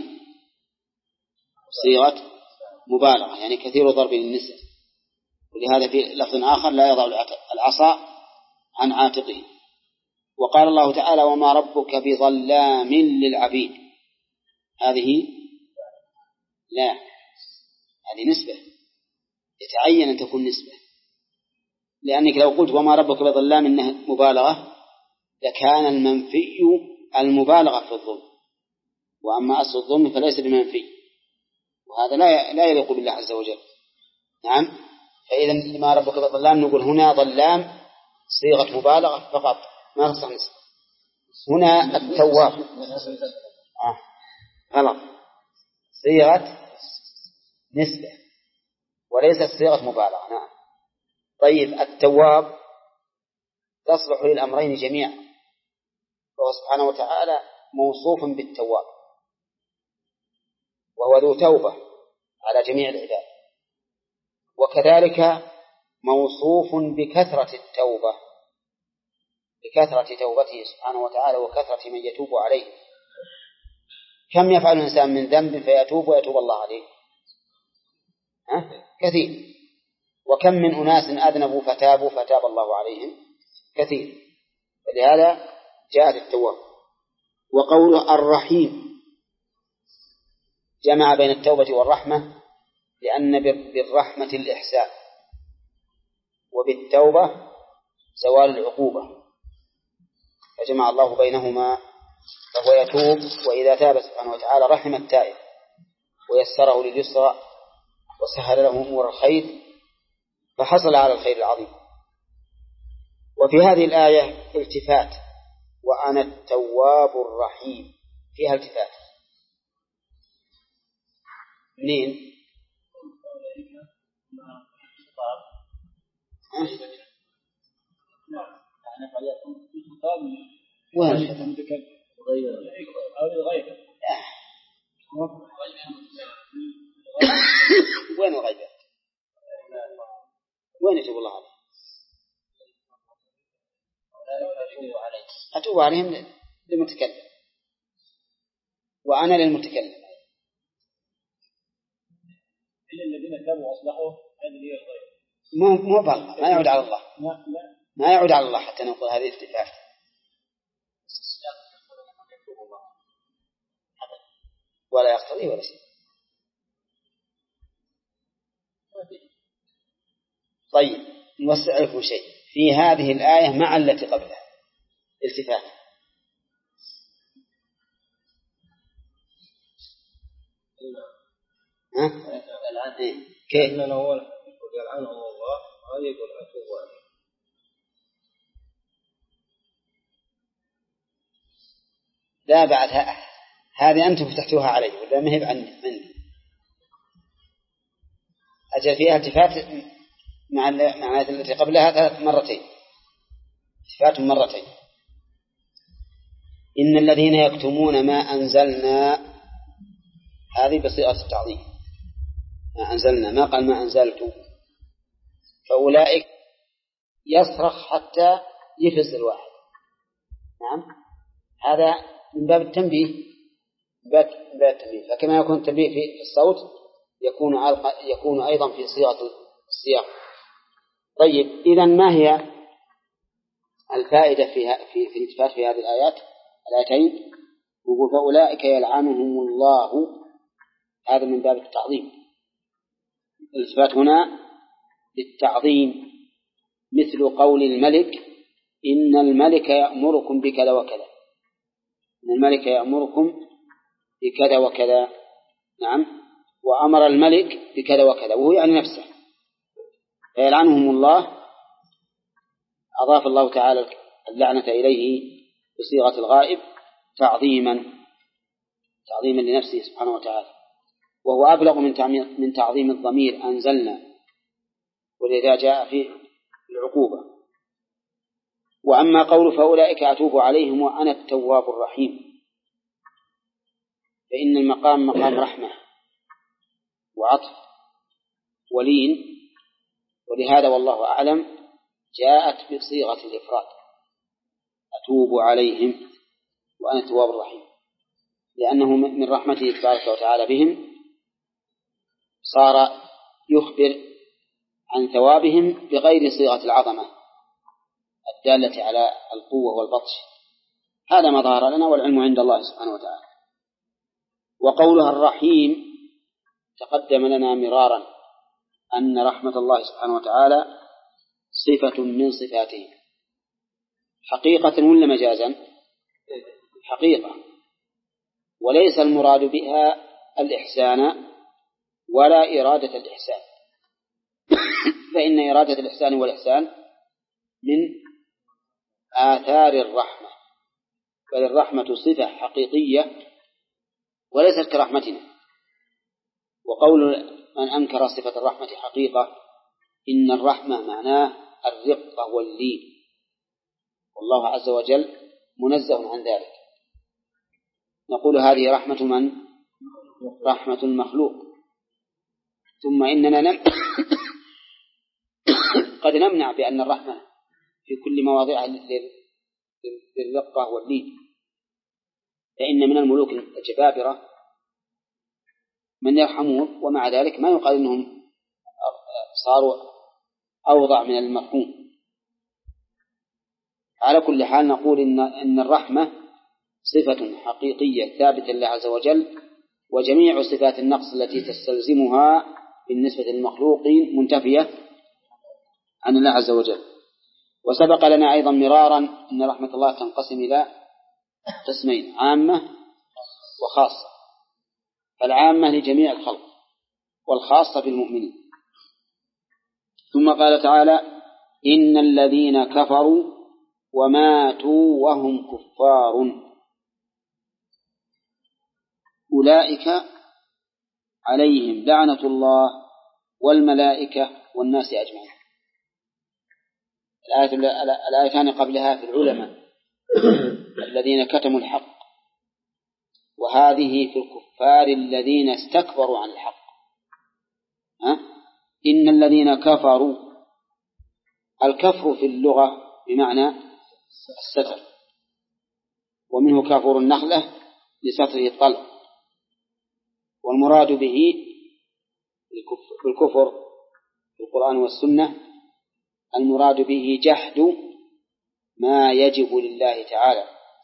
صيغة مبالغة يعني كثير ضرب للنساء، ولهذا في لفظ آخر: لا يضع العصا عن عاتقه. وقال الله تعالى: وما ربك بظلام للعبيد، هذه لا، هذه نسبة، يتعين أن تكون نسبة، لأنك لو قلت وما ربك بظلام إنها مبالغة لكان المنفي المبالغة في الظلم، وأما أصل الظلم فليس بمنفي، وهذا لا لا يليق بالله عز وجل. نعم، فإذا ما ربك بظلام نقول هنا ظلام صيغة مبالغة فقط ما تصح نسبة. هنا التواب آه. غلط، صيغة نسبة وليست صيغة مبالغة. نعم. طيب، التواب تصلح للأمرين جميعا، فهو سبحانه وتعالى موصوف بالتواب، وهو ذو توبة على جميع العباد، وكذلك موصوف بكثرة التوبة، بكثرة توبته سبحانه وتعالى وكثرة من يتوب عليه. كم يفعل الإنسان من ذنب فيتوب ويتوب الله عليه؟ ها؟ كثير. وكم من أناس أذنبوا فتابوا فتاب الله عليهم؟ كثير. فلهذا جاءت التوبة. وقول الرحيم جمع بين التوبة والرحمة، لأن بالرحمة الإحسان وبالتوبة زوال العقوبة، فجمع الله بينهما، فهو يتوب، وإذا تاب سبحانه وتعالى رحم التائب ويسره لليسرى وسهل له أمور الخير فحصل على الخير العظيم. وفي هذه الآية التفات: وأنا التواب الرحيم، فيها التفات منين؟ وين؟ وين الغيبة؟ وين يجب الله هذا؟ يتوب عليهم للمتكلم وأنا للمتكلم. إلا الذين تابوا وأصلحوا هذه هي الغير. مو مو بالله، ما يعود على الله. ما يعود على الله حتى نقول هذه التفاف. ولا يقتضي ولا شيء. طيب نوسع لكم شيء في هذه الآية مع التي قبلها التفاف. ها؟ كيف؟ لأن الأول يقول يلعنهم الله هذا يقول أتوب عليه. لا بعد هذه أنتم فتحتوها علي ولا ما هي عندي عندي أجل فيها التفات مع مع التي قبلها ثلاث مرتين التفات مرتين. إن الذين يكتمون ما أنزلنا هذه بصيغة التعظيم ما أنزلنا ما قال ما أنزلت فأولئك يصرخ حتى يفز الواحد. نعم هذا من باب التنبيه باب التنبيه. فكما يكون التنبيه في الصوت يكون يكون أيضا في صيغة السياق. طيب إذن ما هي الفائدة في في في الالتفات في هذه الآيات الآيتين؟ يقول فأولئك يلعنهم الله هذا من باب التعظيم. الالتفات هنا للتعظيم مثل قول الملك إن الملك يأمركم بكذا وكذا. إن الملك يأمركم بكذا وكذا. نعم وأمر الملك بكذا وكذا وهو يعني نفسه. فيلعنهم الله أضاف الله تعالى اللعنة إليه بصيغة الغائب تعظيما تعظيما لنفسه سبحانه وتعالى. وهو أبلغ من من تعظيم الضمير أنزلنا ولذا جاء في العقوبة. وأما قول فأولئك أتوب عليهم وأنا التواب الرحيم فإن المقام مقام رحمة وعطف ولين ولهذا والله أعلم جاءت بصيغة الإفراد أتوب عليهم وأنا التواب الرحيم لأنه من رحمته تبارك وتعالى بهم صار يخبر عن ثوابهم بغير صيغة العظمة الدالة على القوة والبطش. هذا ما ظهر لنا والعلم عند الله سبحانه وتعالى. وقولها الرحيم تقدم لنا مرارا أن رحمة الله سبحانه وتعالى صفة من صفاته حقيقة ولا مجازا؟ حقيقة وليس المراد بها الإحسان ولا إرادة الإحسان فإن إرادة الإحسان والإحسان من آثار الرحمة بل الرحمة صفة حقيقية وليست كرحمتنا. وقول من أنكر صفة الرحمة حقيقة إن الرحمة معناه الرقة واللين والله عز وجل منزه عن ذلك. نقول هذه رحمة من؟ رحمة المخلوق. ثم إننا نم قد نمنع بأن الرحمة في كل مواضعها للرقة واللين فإن من الملوك الجبابرة من يرحمون ومع ذلك ما يقال أنهم صاروا أوضع من المفهوم. على كل حال نقول إن, إن الرحمة صفة حقيقية ثابتة لله عز وجل وجميع صفات النقص التي تستلزمها بالنسبة للمخلوقين منتفية عن الله عز وجل. وسبق لنا أيضا مرارا أن رحمة الله تنقسم إلى قسمين عامة وخاصة. فالعامة لجميع الخلق والخاصة بالمؤمنين. ثم قال تعالى إن الذين كفروا وماتوا وهم كفار أولئك عليهم لعنة الله والملائكة والناس أجمعين. الآيتان قبلها في العلماء الذين كتموا الحق وهذه في الكفار الذين استكبروا عن الحق. ها؟ إن الذين كفروا الكفر في اللغة بمعنى الستر ومنه كافور النخلة لسطره الطلق. والمراد به بالكفر في القرآن والسنة المراد به جحد ما يجب لله تعالى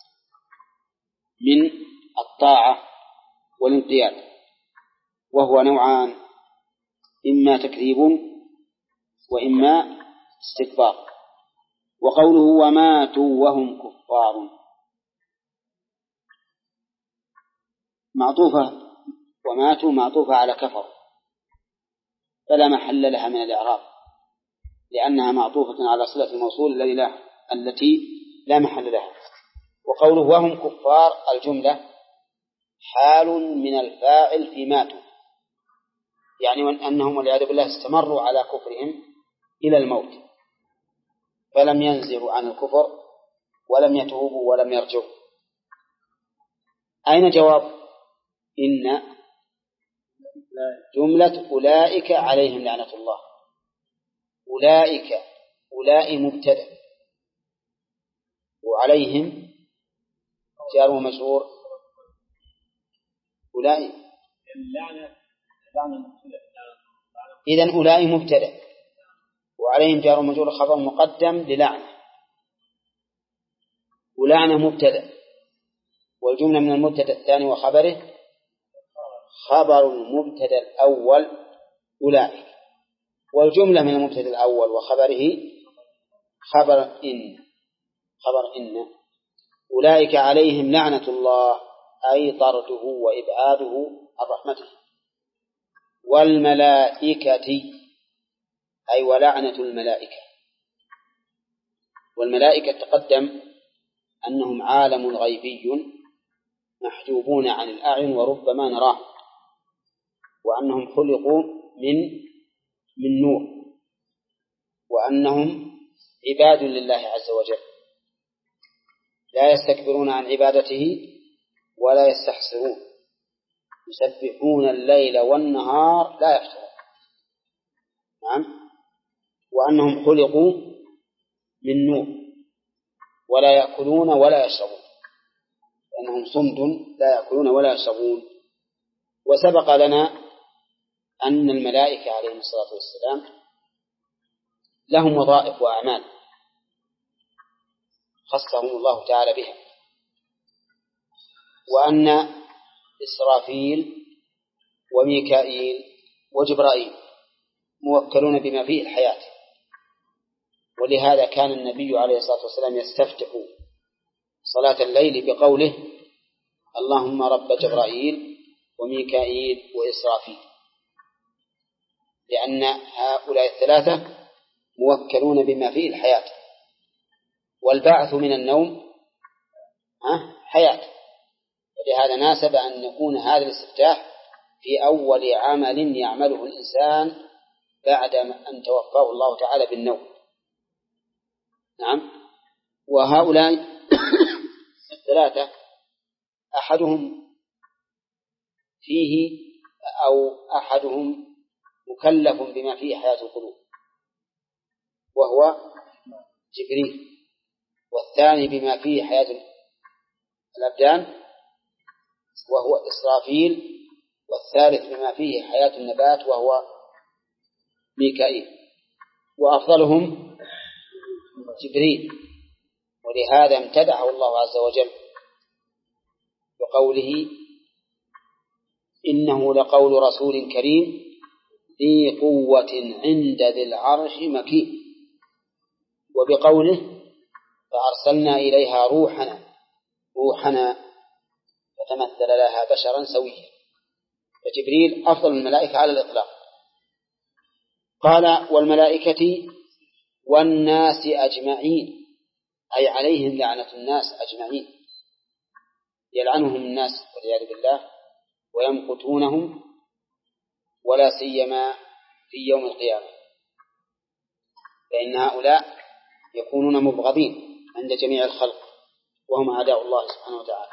من الطاعة والانقياد، وهو نوعان: إما تكذيب وإما استكبار. وقوله وماتوا وهم كفار معطوفة، وماتوا معطوفة على كفر، فلا محل لها من الإعراب لأنها معطوفة على صلة الموصول الذي لا التي لا محل لها. وقوله وهم كفار الجملة حال من الفاعل في ماتوا، يعني أنهم والعياذ بالله استمروا على كفرهم إلى الموت، فلم ينزلوا عن الكفر ولم يتوبوا ولم يرجعوا. أين جواب إن؟ جملة أولئك عليهم لعنة الله. أولئك أولئك مبتدأ، وعليهم جار ومجرور. أولئك إذن أولئك مبتدأ وعليهم جار ومجرور خبر مقدم للعنة. ولعنة مبتدأ، والجملة من المبتدأ الثاني وخبره خبر المبتدأ الأول أولئك، والجملة من المبتدأ الأول وخبره خبر إن خبر إن أولئك عليهم لعنة الله أي طرده وإبعاده عن رحمته، والملائكة أي ولعنة الملائكة. والملائكة تقدم أنهم عالم غيبي محجوبون عن الأعين وربما نراه، وأنهم خلقوا من من نور، وأنهم عباد لله عز وجل لا يستكبرون عن عبادته ولا يستحسرون، يسبحون الليل والنهار لا يفترون. نعم. وأنهم خلقوا من نور ولا يأكلون ولا يشربون، لأنهم صمد لا يأكلون ولا يشربون. وسبق لنا أن الملائكة عليهم الصلاة والسلام لهم وظائف وأعمال خصهم الله تعالى بها، وأن إسرافيل وميكائيل وجبرائيل موكلون بما فيه الحياة. ولهذا كان النبي عليه الصلاة والسلام يستفتح صلاة الليل بقوله اللهم رب جبرائيل وميكائيل وإسرافيل، لأن هؤلاء الثلاثة موكلون بما فيه الحياة، والبعث من النوم حياة. ولهذا ناسب أن يكون هذا الاستفتاح في أول عمل يعمله الإنسان بعد أن توفاه الله تعالى بالنوم. نعم. وهؤلاء الثلاثة أحدهم فيه أو أحدهم مكلف بما فيه حياة القلوب وهو جبريل، والثاني بما فيه حياة الأبدان وهو إسرافيل، والثالث بما فيه حياة النبات وهو ميكائيل، وأفضلهم جبريل. ولهذا امتدحه الله عز وجل بقوله إنه لقول رسول كريم ذي قوة عند ذي العرش مكين، وبقوله فأرسلنا إليها روحنا روحنا فتمثل لها بشرا سويا. فجبريل أفضل الملائكة على الإطلاق. قال والملائكة والناس أجمعين أي عليهم لعنة الناس أجمعين، يلعنهم الناس والعياذ بالله ويمقتونهم، ولا سيما في يوم القيامة، فإن هؤلاء يكونون مبغضين عند جميع الخلق وهم أعداء الله سبحانه وتعالى.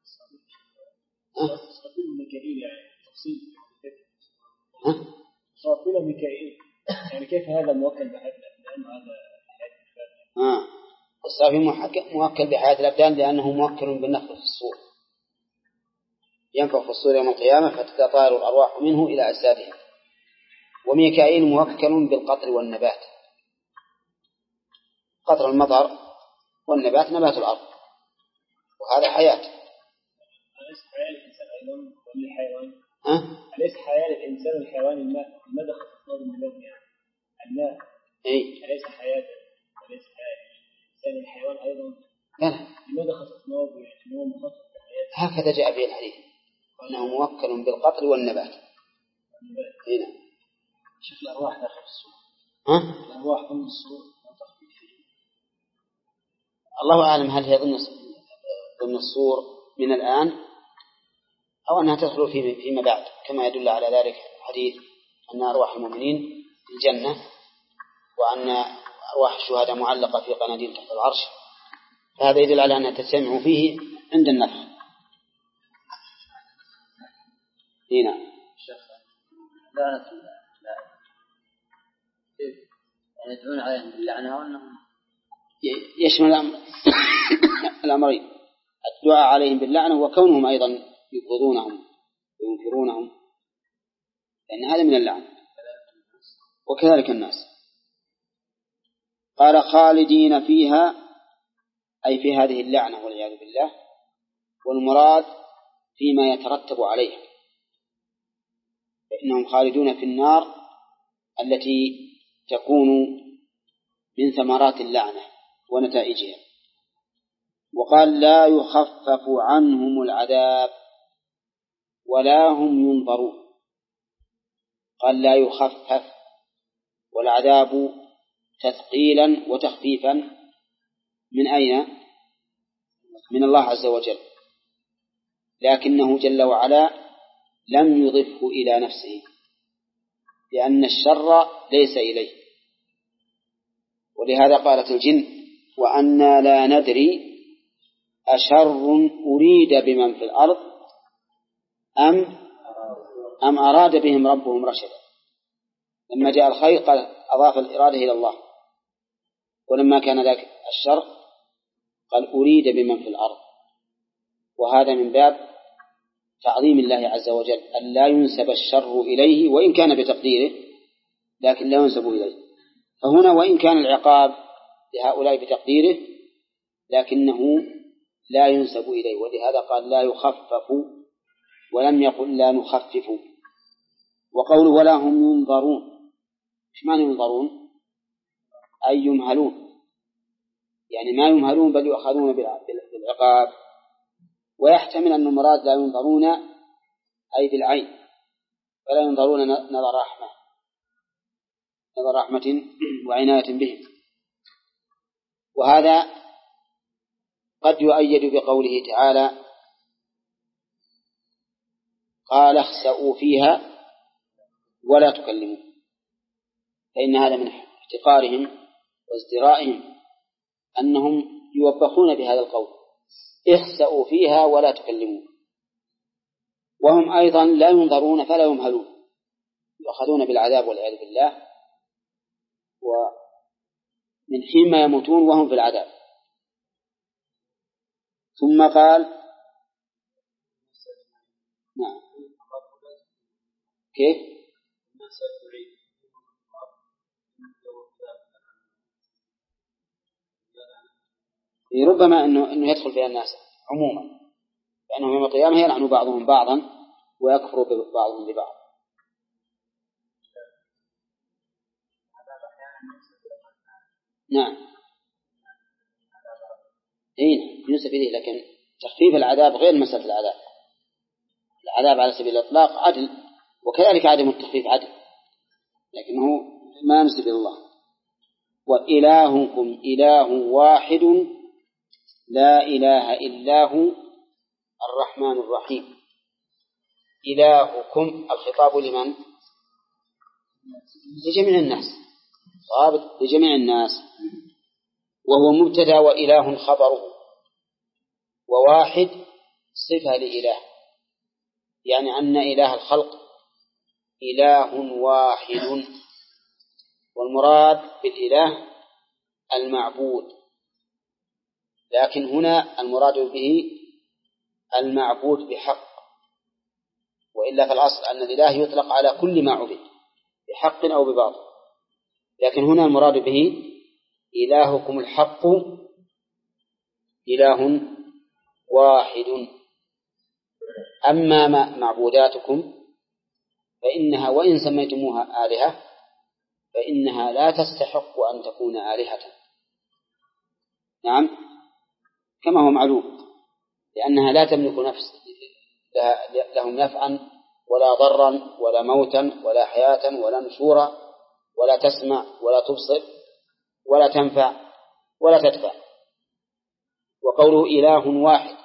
إسرافيل وميكائيل يعني تفصيل كيف إسرافيل وميكائيل يعني كيف هذا موكل بحيث لأنه هذا آه. الصافي موكل بحياة الأبدان لأنه موكل بالنفخ في الصور، ينفخ في الصور يوم القيامة فتتطاير الأرواح منه إلى أجسادهم. وميكائيل موكل بالقطر والنبات، قطر المطر والنبات نبات الأرض، وهذا حياة. أليس حياة الإنسان أيضا والحيوان؟ أه؟ أليس حياة الإنسان والحيوان الماء؟ الماء دخل في النار من الذي يعني الماء أي أليس حياة؟ أليس حياة الإنسان والحيوان أيضا؟ لا، لماذا دخل في النار يعني هو مخصص بحياة؟ هكذا جاء في الحديث أنه موكل بالقطر والنبات. هنا شوف الأرواح داخل الصور. ها؟ الأرواح ضمن الصور. الله أعلم هل هي ضمن ضمن الصور من الآن أو أنها تدخل في فيما بعد، كما يدل على ذلك الحديث أن أرواح المؤمنين في الجنة، وأن أرواح الشهداء معلقة في قناديل تحت العرش، فهذا يدل على أنها تجتمع فيه عند النفخ. هنا لعنة الله يعني يدعون عليهم باللعنة وأنهم يشمل الأمرين، الدعاء عليهم باللعنة وكونهم أيضا يبغضونهم وينكرونهم، لأن هذا من اللعنة، وكذلك الناس. قال خالدين فيها أي في هذه اللعنة والعياذ بالله، والمراد فيما يترتب عليها، فإنهم خالدون في النار التي تكون من ثمرات اللعنة ونتائجها. وقال لا يخفف عنهم العذاب ولا هم ينظرون. قال لا يخفف، والعذاب تثقيلا وتخفيفا من أين؟ من الله عز وجل، لكنه جل وعلا لم يضفه إلى نفسه، لأن الشر ليس إليه. ولهذا قالت الجن وأنا لا ندري أشر أريد بمن في الأرض أم أم أراد بهم ربهم رشدا. لما جاء الخير قال أضاف الإرادة إلى الله، ولما كان ذاك الشر قال أريد بمن في الأرض. وهذا من باب تعظيم الله عز وجل أن لا ينسب الشر إليه، وإن كان بتقديره لكن لا ينسب إليه. فهنا وإن كان العقاب لهؤلاء بتقديره لكنه لا ينسب إليه، ولهذا قال لا يخفف ولم يقل لا نخفف. وقوله ولا هم ينظرون، إيش معنى ينظرون؟ أي يمهلون، يعني ما يمهلون بل يؤخذون بالعقاب. ويحتمل أن المراد لا ينظرون أي بالعين، ولا ينظرون نظر رحمة نظر رحمة وعناية بهم. وهذا قد يؤيد بقوله تعالى قال اخسئوا فيها ولا تكلموا، فإن هذا من احتقارهم وازدرائهم أنهم يوبخون بهذا القول اخسئوا فيها ولا تكلموا، وهم أيضا لا ينظرون فلا يمهلون، يؤخذون بالعذاب والعياذ بالله، ومن حين ما يموتون وهم في العذاب. ثم قال نعم كيف ربما أنه, إنه يدخل فيها الناس عموما، لأنهم يوم القيامة يلعن بعضهم بعضا ويكفر بعضهم ببعض. نعم إيه ينسب إليه، لكن تخفيف العذاب غير مسألة العذاب. العذاب على سبيل الإطلاق عدل، وكذلك عدم التخفيف عدل، لكنه ما ينسب إلى الله. وإلهكم إله واحد لا إله إلا هو الرحمن الرحيم. إلهكم الخطاب لمن؟ لجميع الناس، رابط لجميع الناس، وهو مبتدأ وإله خبره، وواحد صفة لإله، يعني أن إله الخلق إله واحد. والمراد بالإله المعبود، لكن هنا المراد به المعبود بحق، وإلا فالأصل أن الإله يطلق على كل ما عبد بحق أو بباطل، لكن هنا المراد به إلهكم الحق إله واحد. أما معبوداتكم فإنها وإن سميتموها آلهة فإنها لا تستحق أن تكون آلهة، نعم كما هو معلوم، لأنها لا تملك نفس لهم نفعا ولا ضرا ولا موتا ولا حياة ولا نشورا، ولا تسمع ولا تبصر ولا تنفع ولا تدفع. وقوله إله واحد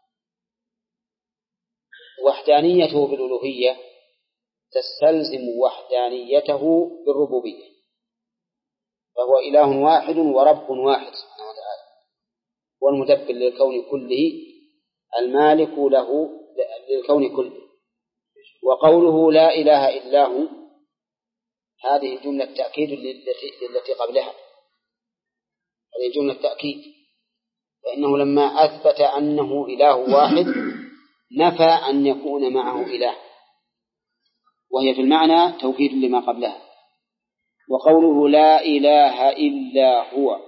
وحدانيته بالألوهية تستلزم وحدانيته بالربوبية، فهو إله واحد ورب واحد سبحانه وتعالى، والمدبر للكون كله المالك له للكون كله. وقوله لا إله إلا هو هذه جملة تأكيد للتي قبلها، هذه جملة تأكيد، فإنه لما أثبت أنه إله واحد نفى أن يكون معه إله، وهي في المعنى توكيد لما قبلها. وقوله لا إله إلا هو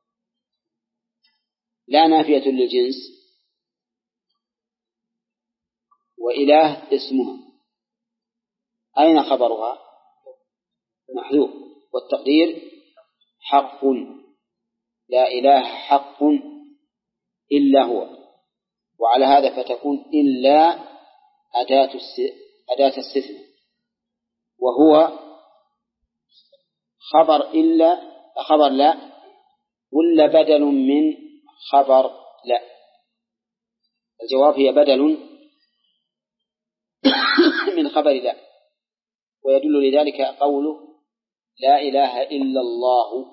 لا نافية للجنس، وإله اسمها، أين خبرها؟ محذوف، والتقدير حق، لا إله حق إلا هو، وعلى هذا فتكون إلا أداة أداة استثناء، وهو خبر إلا خبر لا ولا بدل من خبر لا؟ الجواب هي بدل من خبر لا، ويدل لذلك قوله لا إله إلا الله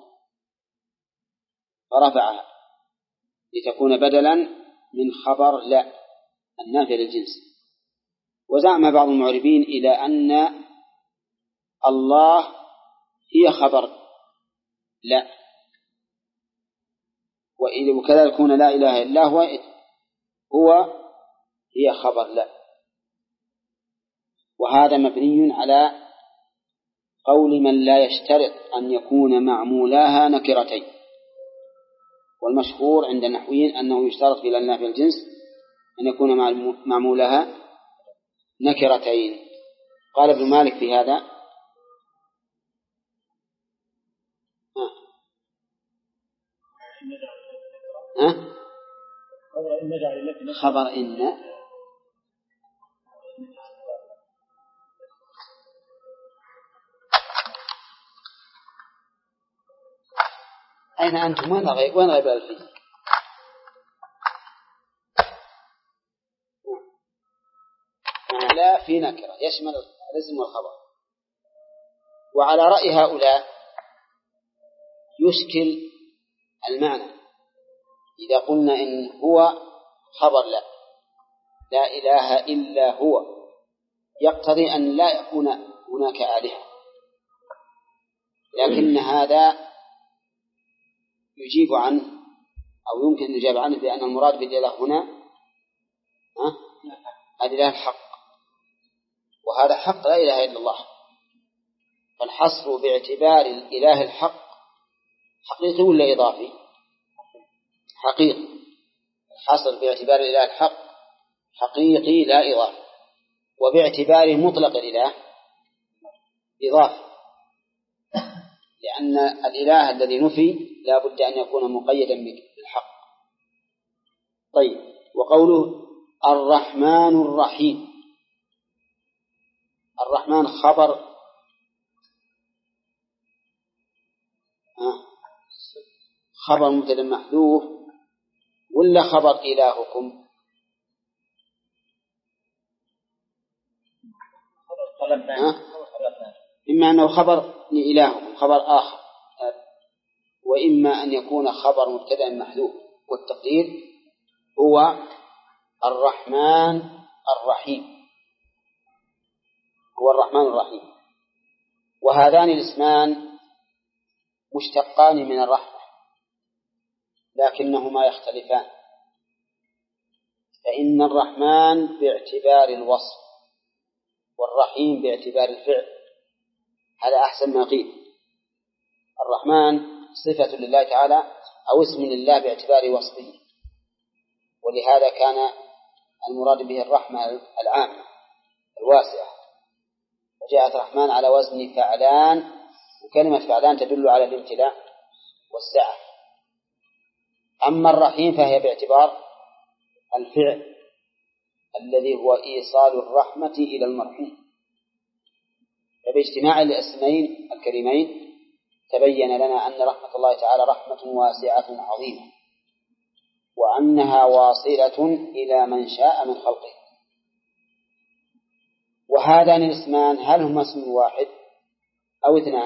فرفعها لتكون بدلا من خبر لا النافع للجنس. وزعم بعض المعربين إلى أن الله هي خبر لا، وكذا يكون لا إله إلا هو هو هي خبر لا، وهذا مبني على قول من لا يشترط أن يكون معمولاها نكرتين، والمشهور عند النحويين أنه يشترط في النافع الجنس أن يكون معمولها نكرتين. قال ابن مالك في هذا ها؟ خبر إن أين أنتم؟ وين غيب وين غيب الفي؟ لا في نكرة يشمل الاسم والخبر. وعلى رأي هؤلاء يشكل المعنى إذا قلنا إن هو خبر لا لا إله إلا هو، يقتضي أن لا يكون هناك آلهة، لكن هذا يجيب عنه أو يمكن أن يجاب عنه بأن المراد بالإله هنا الإله الحق، وهذا حق لا إله إلا الله. فالحصر باعتبار الإله الحق حقيقي ولا إضافي؟ حقيقي. الحصر باعتبار الإله الحق حقيقي لا إضافي، وباعتبار مطلق الإله إضافي، لأن الإله الذي نفي لا بد أن يكون مقيدا بالحق. طيب، وقوله الرحمن الرحيم، الرحمن خبر آه. خبر مبتدأ محذوف ولا خبر إلهكم؟ آه. إما أنه خبر لإلهكم خبر آخر، وإما أن يكون خبر مبتدأ محذوف، والتقدير هو الرحمن الرحيم، هو الرحمن الرحيم. وهذان الاسمان مشتقان من الرحمة، لكنهما يختلفان، فإن الرحمن باعتبار الوصف والرحيم باعتبار الفعل، هذا أحسن ما قيل. الرحمن صفة لله تعالى أو اسم لله باعتبار وصفه، ولهذا كان المراد به الرحمة العامة الواسعة، وجاءت رحمن على وزن فعلان، وكلمة فعلان تدل على الامتلاء والسعة. أما الرحيم فهي باعتبار الفعل الذي هو إيصال الرحمة إلى المرحوم. فباجتماع الاسمين الكريمين تبين لنا أن رحمة الله تعالى رحمة واسعة عظيمة، وأنها واصلة إلى من شاء من خلقه. وهذان الاسمان هل هما اسم واحد أو اثنان؟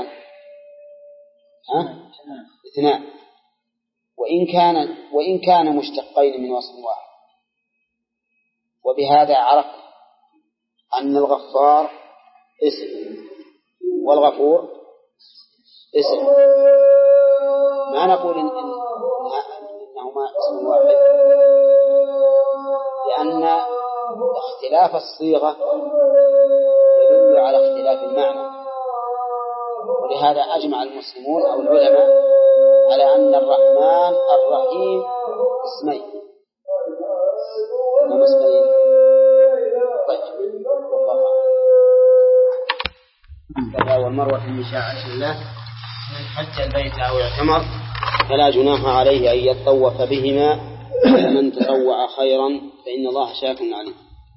ها؟ اثنان، وإن كان وإن كان مشتقين من وصف واحد. وبهذا عرفت أن الغفار اسم والغفور اسم، ما نقول إن إنهما اسم واحد، لأن اختلاف الصيغة يدل على اختلاف المعنى. ولهذا أجمع المسلمون أو العلماء على أن الرحمن الرحيم اسمين، إنما اسمين. طيب، والله كذا والمروة من شعائر الله، من حج البيت أو اعتمر فلا جناح عليه أن يطوف بهما، من تطوع خيرا فإن الله شاكر عليم.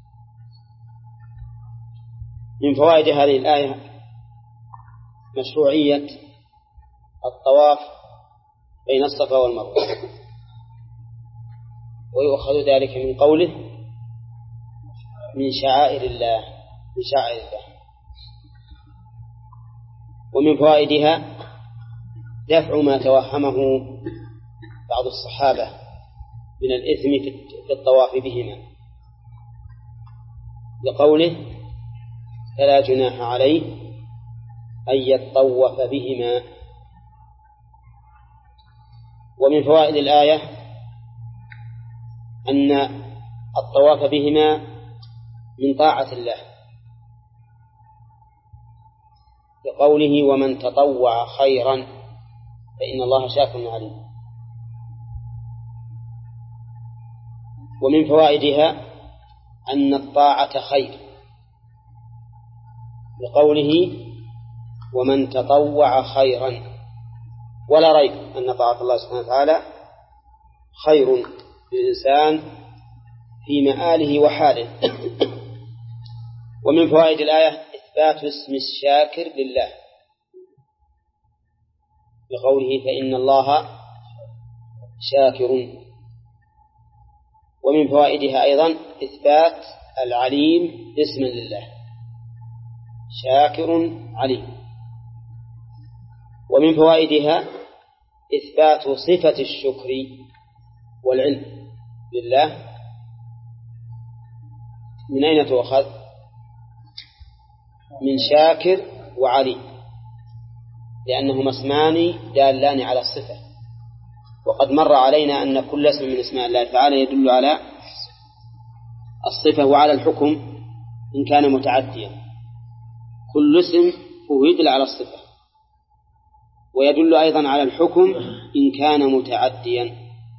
من فوائد هذه الآية مشروعية الطواف بين الصفا والمروة، ويؤخذ ذلك من قوله من شعائر الله، من شعائر الله. ومن فوائدها دفع ما توهمه بعض الصحابة من الإثم في الطواف بهما، لقوله فلا جناح عليه أن يطوف بهما. ومن فوائد الآية أن الطواف بهما من طاعة الله، لقوله ومن تطوع خيرا فإن الله شاكر عليم. ومن فوائدها أن الطاعة خير، لقوله ومن تطوع خيرا، ولا ريب أن طاعة الله سبحانه وتعالى خير للإنسان في مآله وحاله. ومن فوائد الآية إثبات اسم الشاكر لله، بقوله فإن الله شاكر. ومن فوائدها أيضا إثبات العليم اسما لله، شاكر عليم. ومن فوائدها إثبات صفة الشكر والعلم لله. من أين تؤخذ؟ من شاكر وعليم، لأنهما اسمان دالان على الصفة. وقد مر علينا أن كل اسم من اسماء الله تعالى يدل على الصفة وعلى الحكم إن كان متعديا. كل اسم هو يدل على الصفة، ويدل أيضا على الحكم إن كان متعديا.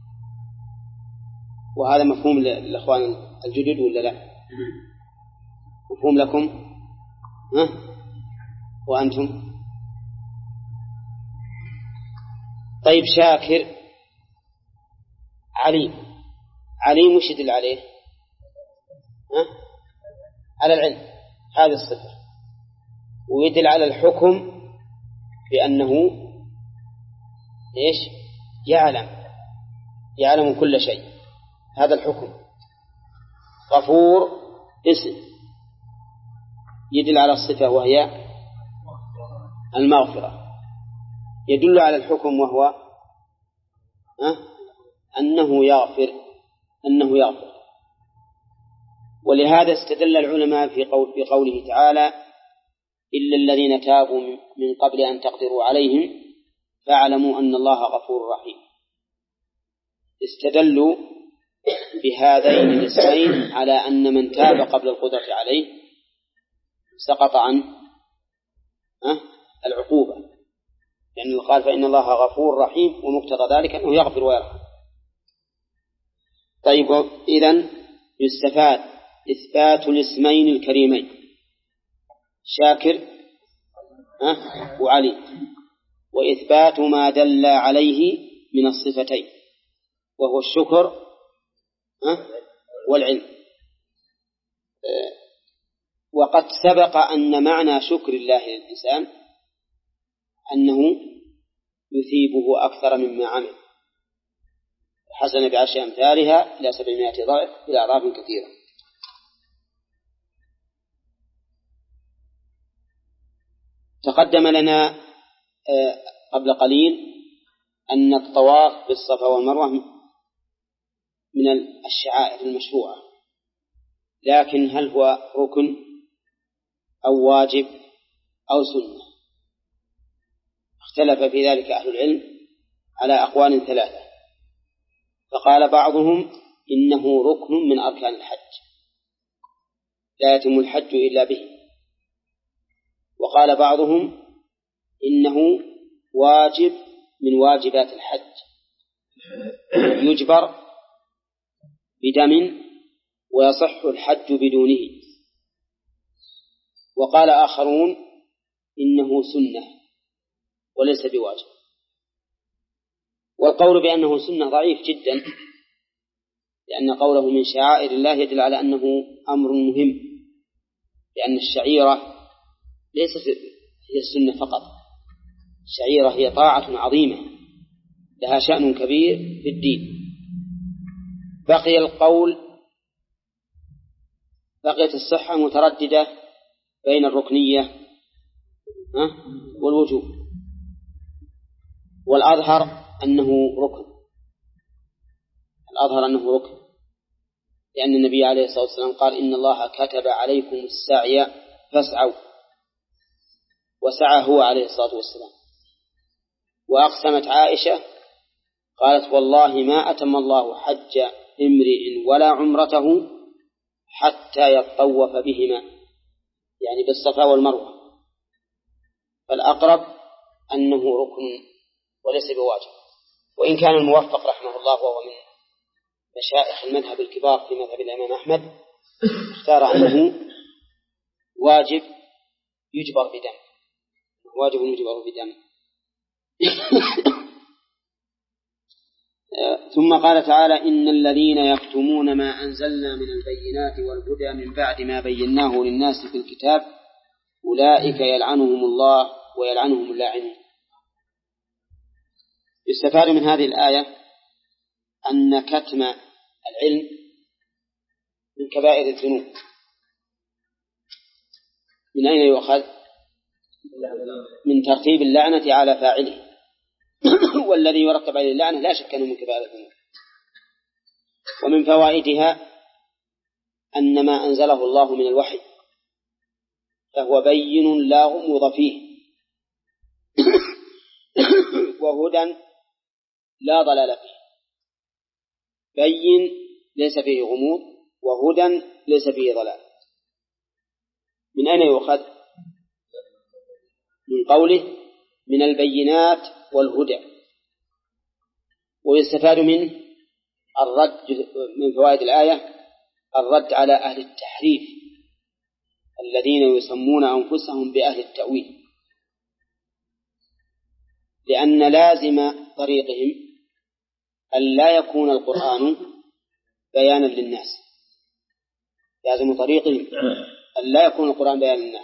وهذا مفهوم للأخوان الجدد ولا لا؟ مفهوم لكم؟ ها؟ وأنتم؟ طيب، شاكر عليم. عليم وش يدل عليه؟ ها؟ على العلم، هذه الصفة. ويدل على الحكم بأنه إيش؟ يعلم يعلم كل شيء، هذا الحكم. غفور اسم يدل على الصفة وهي المغفرة، يدل على الحكم وهو أه؟ أنه يغفر أنه يغفر. ولهذا استدل العلماء في قول في قوله تعالى إلا الذين تابوا من قبل أن تقدروا عليهم فاعلموا أن الله غفور رحيم. استدلوا بهذين الاسمين على أن من تاب قبل القدرة عليه سقط عن العقوبة، لأنه قال فإن الله غفور رحيم، ومقتضى ذلك أنه يغفر ويرحم. طيب، إذن يستفاد إثبات الاسمين الكريمين شاكر وعليم، وإثبات ما دل عليه من الصفتين وهو الشكر والعلم. وقد سبق أن معنى شكر الله للإنسان أنه يثيبه أكثر مما عمل، حسن بعشر أمثالها إلى سبعمائة ضعف إلى أضعاف كثيرة. تقدم لنا قبل قليل أن الطواف بالصفا والمروة من الشعائر المشروعة، لكن هل هو ركن أو واجب أو سنة؟ اختلف في ذلك أهل العلم على أقوال ثلاثة. فقال بعضهم إنه ركن من أركان الحج لا يتم الحج إلا به، وقال بعضهم إنه واجب من واجبات الحج يجبر بدم ويصح الحج بدونه، وقال آخرون إنه سنة وليس بواجب. والقول بأنه سنة ضعيف جدا، لأن قوله من شعائر الله يدل على أنه أمر مهم، لأن الشعيرة ليست هي السنة فقط، الشعيرة هي طاعة عظيمة لها شأن كبير في الدين. بقي القول بقيت الصحة مترددة بين الركنية والوجوب، والأظهر أنه ركن الأظهر أنه ركن لأن النبي عليه الصلاة والسلام قال إن الله كتب عليكم السعي فاسعوا، وسعى هو عليه الصلاة والسلام. وأقسمت عائشة قالت والله ما أتم الله حج امرئ ولا عمرته حتى يطوف بهما، يعني بالصفا والمروة. فالأقرب أنه ركن وليس بواجب، وإن كان الموفق رحمه الله وهو من مشائخ المذهب الكبار في مذهب الإمام أحمد اختار أنه واجب يجبر بدم، واجب يجبر بدم. ثم قال تعالى إن الذين يكتمون ما أنزلنا من البينات والهدى من بعد ما بيناه للناس في الكتاب أولئك يلعنهم الله ويلعنهم اللاعنون. يستفاد من هذه الآية أن كتم العلم من كبائر الذنوب. من أين يؤخذ؟ من ترتيب اللعنة على فاعله، والذي يرتب عليه اللعنة لا شك أنه من كبائر الذنوب. ومن فوائدها أن ما أنزله الله من الوحي فهو بين لا غموض فيه، وهدى لا ضلال فيه. بين ليس فيه غموض، وهدى ليس فيه ضلال. من أين يؤخذ؟ من قوله من البينات والهدى. ويستفاد منه الرد من فوائد الآية الرد على أهل التحريف الذين يسمون أنفسهم بأهل التأويل، لأن لازم طريقهم أن لا يكون القرآن بيانا للناس. لازم طريقهم أن لا يكون القرآن بيانا للناس.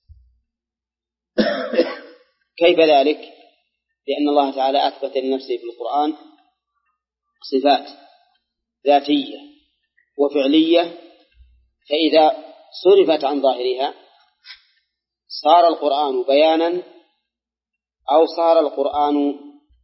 كيف ذلك؟ لأن الله تعالى أثبت لنفسه في القرآن صفات ذاتية وفعلية، فإذا صرفت عن ظاهرها صار القرآن بيانا أو صار القرآن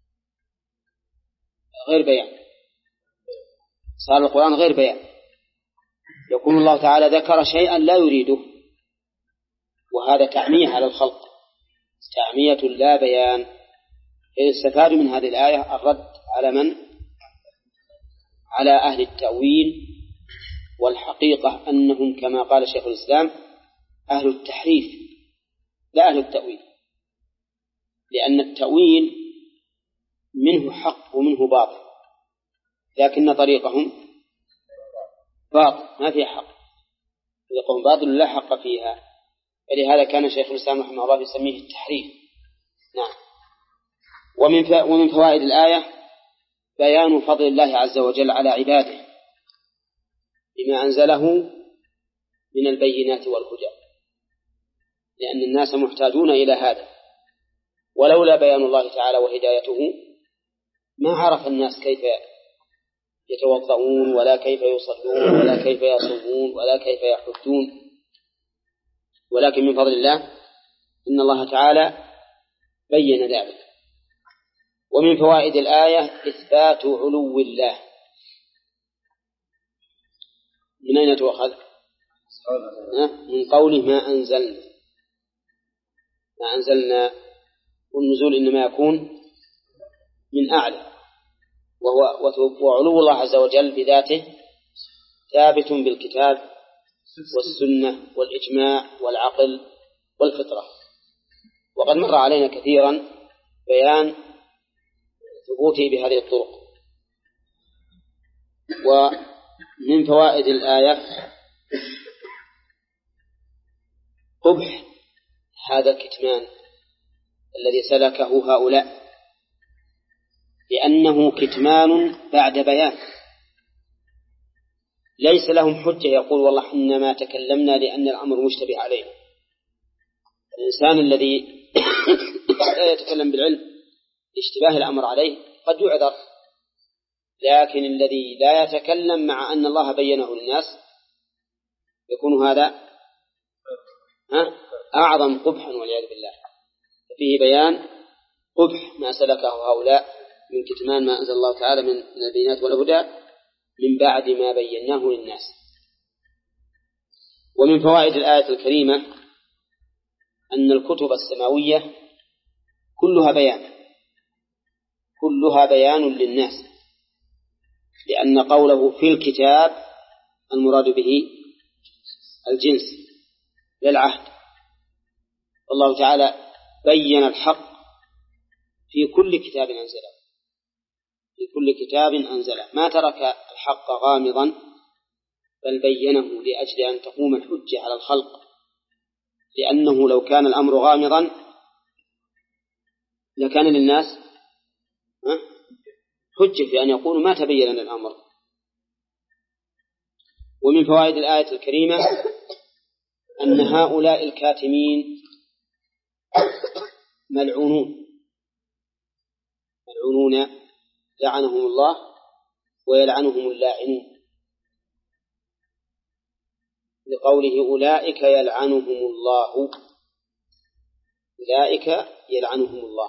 غير بيان. صار القرآن غير بيان، يكون الله تعالى ذكر شيئا لا يريده، وهذا تعمية على الخلق، تعمية لا بيان. يستفاد من هذه الآية الرد على من على أهل التأويل، والحقيقة أنهم كما قال شيخ الإسلام أهل التحريف لا أهل التأويل، لأن التأويل منه حق ومنه باطل، لكن طريقهم باطل ما فيها حق، طريقهم باطل لا حق فيها، فلهذا كان شيخ الإسلام رحمه الله يسميه التحريف. نعم. ومن ومن فوائد الآية بيان فضل الله عز وجل على عباده بما أنزله من البينات والهدى، لأن الناس محتاجون إلى هذا، ولولا بيان الله تعالى وهدايته ما عرف الناس كيف يتوضؤون ولا كيف يصلون ولا كيف يصومون ولا كيف يحجون، ولكن من فضل الله إن الله تعالى بين ذلك. ومن فوائد الآية إثبات علو الله. من أين تؤخذ؟ من قوله ما أنزلنا، ما أنزلنا، والنزول إنما يكون من أعلى، وهو وعلو الله عز وجل بذاته ثابت بالكتاب والسنة والإجماع والعقل والفطرة، وقد مر علينا كثيرا بيان ثبوته بهذه الطرق. ومن فوائد الآية قبح هذا الكتمان الذي سلكه هؤلاء، لأنه كتمان بعد بيان، ليس لهم حجة يقول والله إنما تكلمنا لأن الأمر مشتبه علينا. الإنسان الذي لا يتكلم بالعلم اشتباه الأمر عليه قد يعذر، لكن الذي لا يتكلم مع أن الله بينه للناس يكون هذا أعظم قبحا والعياذ بالله. فيه بيان قبح ما سلكه هؤلاء من كتمان ما أنزل الله تعالى من البينات والهدى من بعد ما بيناه للناس. ومن فوائد الآية الكريمة أن الكتب السماوية كلها بيان، كلها بيان للناس، لأن قوله في الكتاب المراد به الجنس للعهد، والله تعالى بين الحق في كل كتاب أنزله، في كل كتاب أنزله، ما ترك الحق غامضا بل بينه لأجل أن تقوم الحجة على الخلق، لأنه لو كان الأمر غامضا لكان للناس حجة في أن يقولوا ما تبين لنا الأمر. ومن فوائد الآية الكريمة أن هؤلاء الكاتمين ملعونون، ملعونون لعنهم الله ويلعنهم اللاعنون، لقوله أولئك يلعنهم الله، أولئك يلعنهم الله.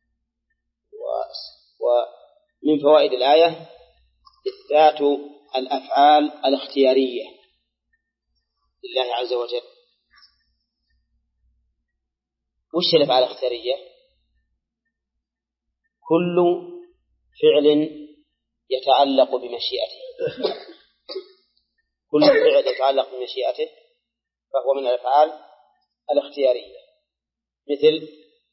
ومن فوائد الآية إثبات الأفعال الاختيارية لله عز وجل. وش الأفعال الاختيارية؟ كل فعل يتعلق بمشيئته، كل فعل يتعلق بمشيئته فهو من الأفعال الاختيارية، مثل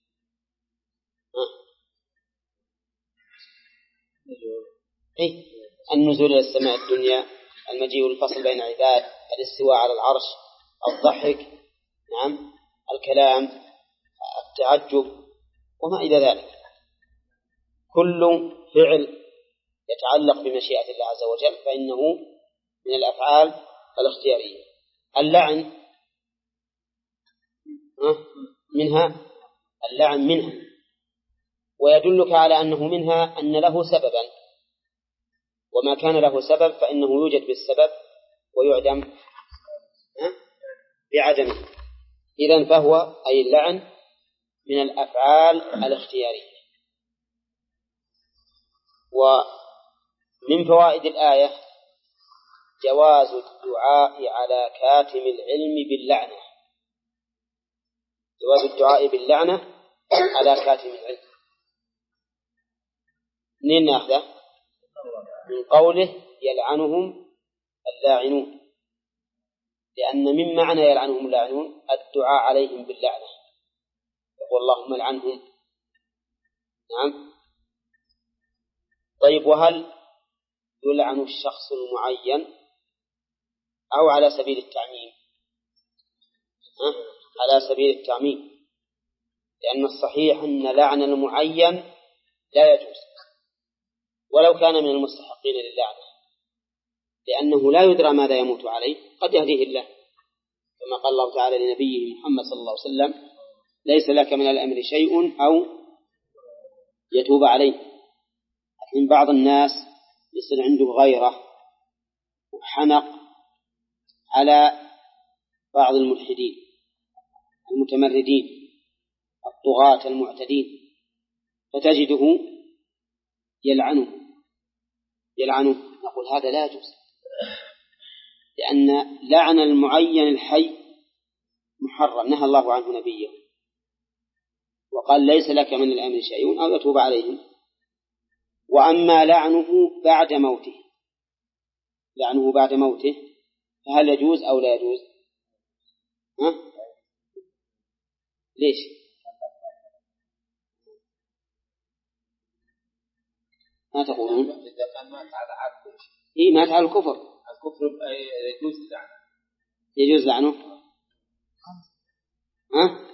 إيه؟ النزول إلى السماء الدنيا، المجيء والفصل بين عباد، الاستواء على العرش، الضحك، نعم، الكلام، التعجب وما إلى ذلك، كل فعل يتعلق بمشيئة الله عز وجل فإنه من الأفعال الاختيارية. اللعن منها، اللعن منها، ويدلك على أنه منها أن له سببا، وما كان له سبب فإنه يوجد بالسبب ويعدم بعدمه. إذن فهو أي اللعن من الأفعال الاختيارية. ومن فوائد الآية جواز الدعاء على كاتم العلم باللعنة، جواز الدعاء باللعنة على كاتم العلم. منين نأخذه؟ من قوله يلعنهم اللاعنون، لأن من معنى يلعنهم اللاعنون الدعاء عليهم باللعنة، يقول اللهم لعنهم. نعم. طيب، وهل يلعن الشخص المعين أو على سبيل التعميم؟ أه؟ على سبيل التعميم، لأن الصحيح أن لعن المعين لا يجوز ولو كان من المستحقين للعنة، لأنه لا يدرى ماذا يموت عليه، قد يهديه الله، كما قال الله تعالى لنبيه محمد صلى الله عليه وسلم ليس لك من الأمر شيء أو يتوب عليه. لكن بعض الناس يصير عنده غيرة وحنق على بعض الملحدين المتمردين الطغاة المعتدين، فتجده يلعنه يلعنه نقول هذا لا يجوز، لأن لعن المعين الحي محرم، نهى الله عنه نبيه وقال ليس لك من الأمر شيء أو يتوب عليهم. وأما لعنه بعد موته لعنه بعد موته فهل يجوز أو لا يجوز؟ ها؟ ليش؟ ما تقولون؟ إذا كان مات على عبد إيه مات على الكفر الكفر يجوز لعنه يجوز لعنه؟ ها؟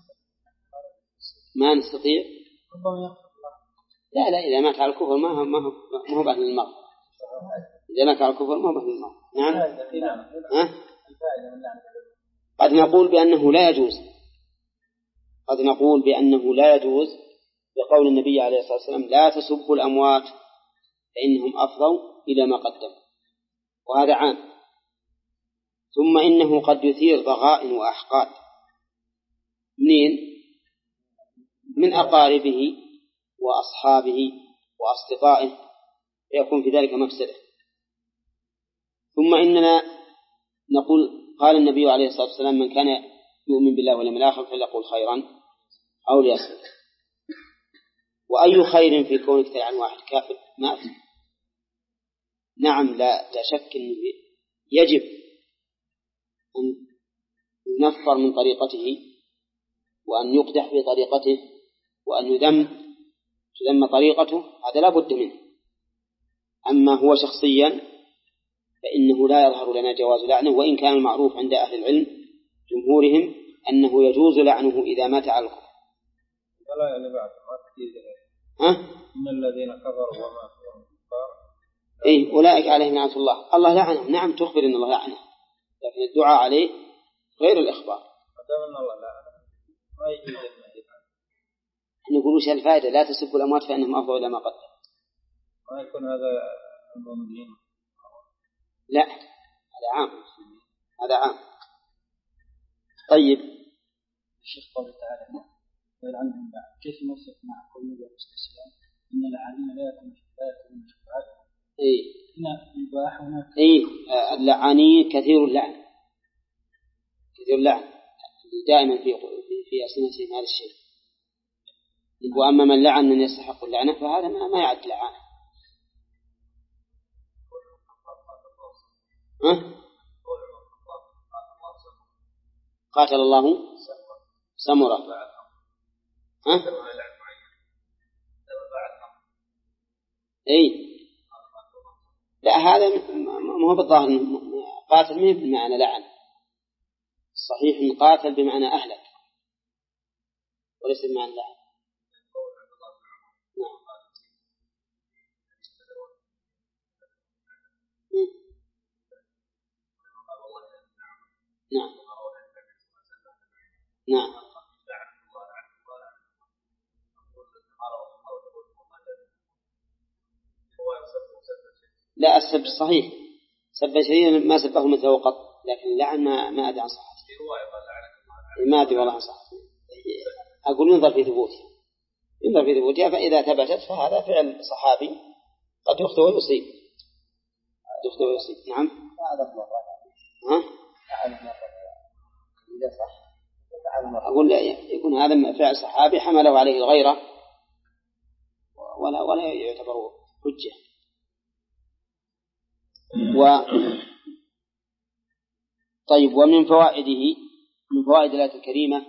ما نستطيع؟ لا لا، إذا مات على الكفر ما هو ما هو ما هو بأهل النار. إذا مات على الكفر ما هو بأهل النار. نعم. ها؟ قد نقول بأنه لا يجوز قد نقول بأنه لا يجوز بقول النبي عليه الصلاة والسلام لا تسبوا الأموات فإنهم أفضوا إلى ما قدموا، وهذا عام. ثم إنه قد يثير ضغائن وأحقاد منين؟ من أقاربه وأصحابه وأصدقائه، فيكون في ذلك مفسدة. ثم إننا نقول قال النبي عليه الصلاة والسلام من كان يؤمن بالله واليوم الآخر فليقل خيرا أو ليصمت. وأي خير في كونك تلعن واحد كافر؟ ما أفهم. نعم، لا لا شك أنه يجب أن ينفر من طريقته وأن يقدح في طريقته وأن يذم تذم طريقته، هذا لا بد منه. أما هو شخصيا فإنه لا يظهر لنا جواز لعنه، وإن كان المعروف عند أهل العلم جمهورهم أنه يجوز لعنه إذا مات على الكفر. ولا يعني بعد ما تجيز ها؟ إن الذين كفروا وماتوا وهم كفار إيه أولئك عليهم لعنة الله. الله لعنهم، نعم تخبر أن الله لعنه، لكن الدعاء عليه غير الإخبار. قدم أن الله لعنه ما يجوز النهي. نقول وش الفائدة؟ لا تسبوا الأموات فإنهم أفضوا إلى ما قدم. ما يكون هذا المؤمنين؟ لا، هذا عام هذا عام. طيب، الشيخ قوله تعالى ويلعنهم بعد، كيف نوصف مع قول النبي عليه الصلاة والسلام إن العالم لا يكون لا يكون شفاعة؟ إيه هنا يباح هناك. إيه اللعانين كثير اللعن كثير اللعن دائما في في أسنانهم هذا الشيء. وأما من لعن من يستحق اللعنة فهذا ما ما يعد لعان. ها؟ قاتل الله سمرة. ها؟ إيه لا، هذا ما هو بالظاهر قاتل منه بمعنى لعن، الصحيح إن قاتل بمعنى أهلك وليس بمعنى لعن. نعم. نعم نعم لا، السب صحيح، سب شيئا ما سبه مثله قط، لكن اللعن ما ما أدري عن صحته، ما أدري والله عن صحته. أقول ينظر في ثبوتها ينظر في ثبوتها فإذا ثبتت فهذا فعل صحابي قد يخطئ ويصيب يخطئ ويصيب. نعم. ها؟ أقول لا، يكون هذا فعل صحابي حمله عليه الغيرة ولا ولا يعتبر حجة. و طيب ومن فوائده من فوائد الآية الكريمة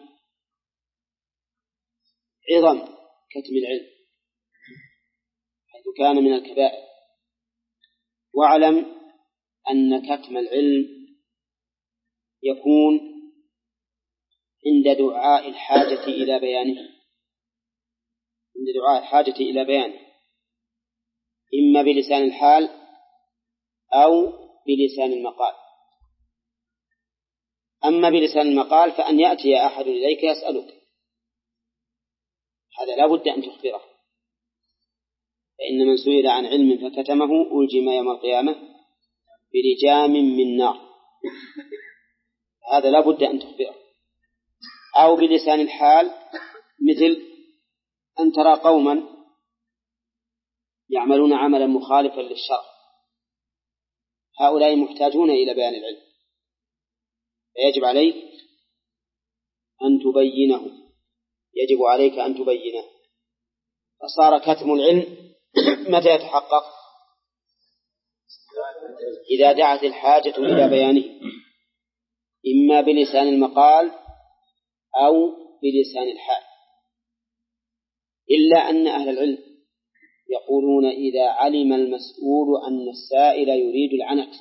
عظم كتم العلم حيث كان من الكبائر. واعلم أن كتم العلم يكون عند دعاء الحاجة إلى بيانه عند دعاء الحاجة إلى بيانه إما بلسان الحال أو بلسان المقال. أما بلسان المقال فأن يأتي أحد إليك يسألك، هذا لا بد أن تخبره، فإن من سئل عن علم فكتمه ألجم يوم القيامة بلجام من نار، هذا لا بد أن تخبره. أو بلسان الحال مثل أن ترى قوما يعملون عملا مخالفا للشرع، هؤلاء محتاجون إلى بيان العلم، فيجب عليك أن تبينه يجب عليك أن تبينه. فصار كتم العلم متى يتحقق؟ إذا دعت الحاجة إلى بيانه إما بلسان المقال أو بلسان الحال. إلا أن أهل العلم يقولون إذا علم المسؤول أن السائل يريد العنت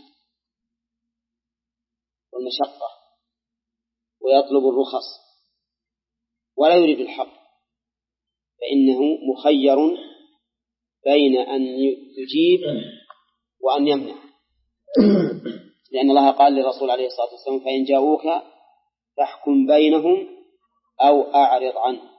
والمشقة ويطلب الرخص ولا يريد الحق فإنه مخير بين أن يجيب وأن يمنع، لأن الله قال للرسول عليه الصلاة والسلام فإن جاءوك فاحكم بينهم أو أعرض عنهم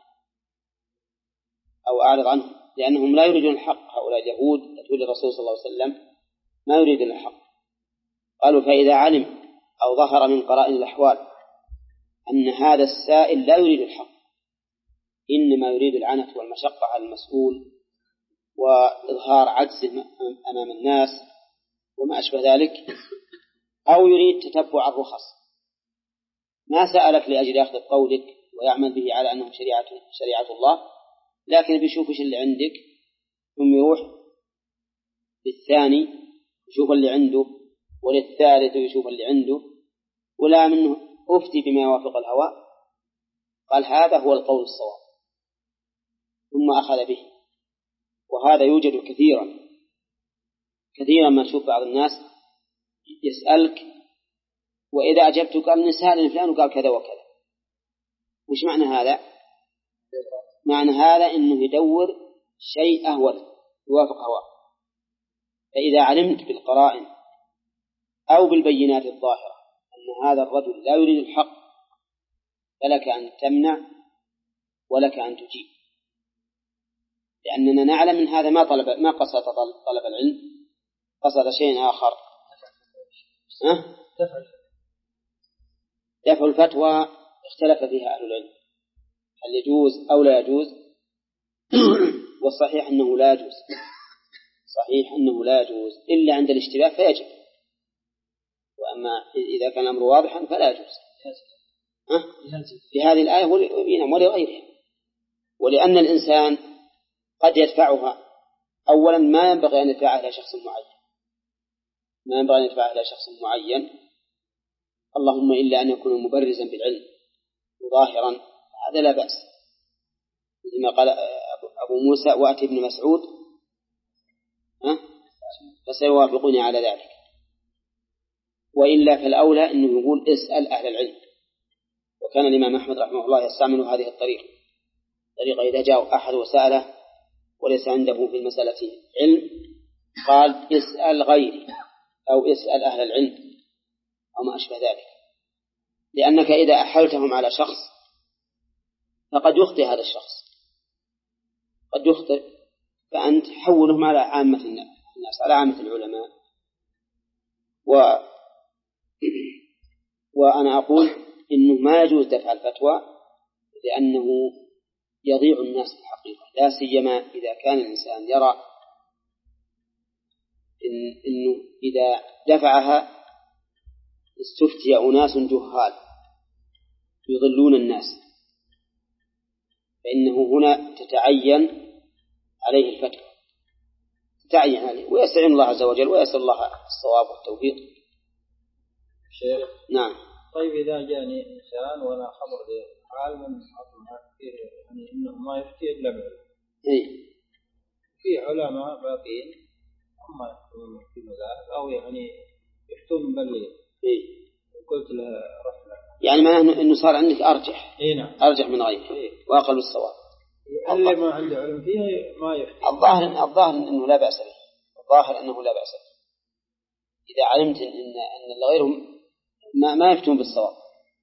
أو أعرض عنهم لأنهم لا يريدون الحق. هؤلاء اليهود يقول الرسول صلى الله عليه وسلم ما يريدون الحق. قالوا فإذا علم أو ظهر من قرائن الأحوال أن هذا السائل لا يريد الحق إنما يريد العنت والمشقة على المسؤول وإظهار عجزه أمام الناس وما أشبه ذلك، أو يريد تتبع الرخص، ما سألك لأجل أخذ قولك ويعمل به على أنه شريعة, شريعة الله، لكن بيشوف إيش اللي عندك ثم يروح للثاني يشوف اللي عنده وللثالث يشوف اللي عنده ولا منه أفتي بما يوافق الهوى، قال هذا هو القول الصواب ثم أخذ به. وهذا يوجد كثيرا كثيرا ما تشوف بعض الناس يسألك وإذا أجبتك قال نسأل فلان وقال كذا وكذا. وش معنى هذا؟ معنى هذا إنه يدور شيء أهول يوافق هواه. فإذا علمت بالقرائن أو بالبينات الظاهرة أن هذا الرجل لا يريد الحق فلك أن تمنع ولك أن تجيب، لأننا نعلم من هذا ما طلب ما قصد طلب العلم، قصد شيء آخر. أه؟ دفع الفتوى اختلف فيها أهل العلم هل يجوز أو لا يجوز، والصحيح أنه لا يجوز، صحيح أنه لا يجوز إلا عند الاشتباه فيجب، وأما إذا كان الأمر واضحا فلا يجوز. أه؟ في هذه الآية ولغيرها، ولأن الإنسان قد يدفعها أولا ما ينبغي أن يدفعها إلى شخص معين ما ينبغي أن يدفعها إلى شخص معين اللهم إلا أن يكون مبرزا بالعلم وظاهرا، هذا لا بأس، لما قال أبو موسى وأتي ابن مسعود أه؟ فسيوافقوني على ذلك. وإلا فالأولى أنه يقول اسأل أهل العلم، وكان الإمام أحمد رحمه الله يستعمل هذه الطريقة طريقة إذا جاء أحد وسأله وليس عنده في المسألة علم قال اسأل غيري أو اسأل أهل العلم أو ما أشبه ذلك، لأنك إذا أحلتهم على شخص فقد يخطئ هذا الشخص قد يخطئ فأنت حولهم على عامة الناس على عامة العلماء. و... وأنا أقول إنه ما يجوز دفع الفتوى لأنه يضيع الناس في الحقيقة، لا سيما إذا كان الإنسان يرى إن إنه إذا دفعها استفتي أناس جهال يضلون الناس، فإنه هنا تتعين عليه الفتوى تعين عليه ويستعين الله عز وجل ويسأل الله الصواب والتوفيق. شيخ نعم. طيب إذا جاءني إنسان ولا خبر عالم أطلع فيه يعني إنه ما يفتي إلا بعلم. إيه. في علماء باقين هم يفتون في مذاهب أو يعني يفتون بلي. إيه. قلت له رحمة. يعني معناه إنه صار عندك أرجح. إيه نعم. أرجح من غيره. إيه. وأقل بالصواب. اللي ما عنده علم فيه ما يفتي. الظاهر الظاهر إنه لا بأس به. الظاهر أنه لا بأس به. إذا علمت إن إن غيرهم ما ما يفتون بالصواب.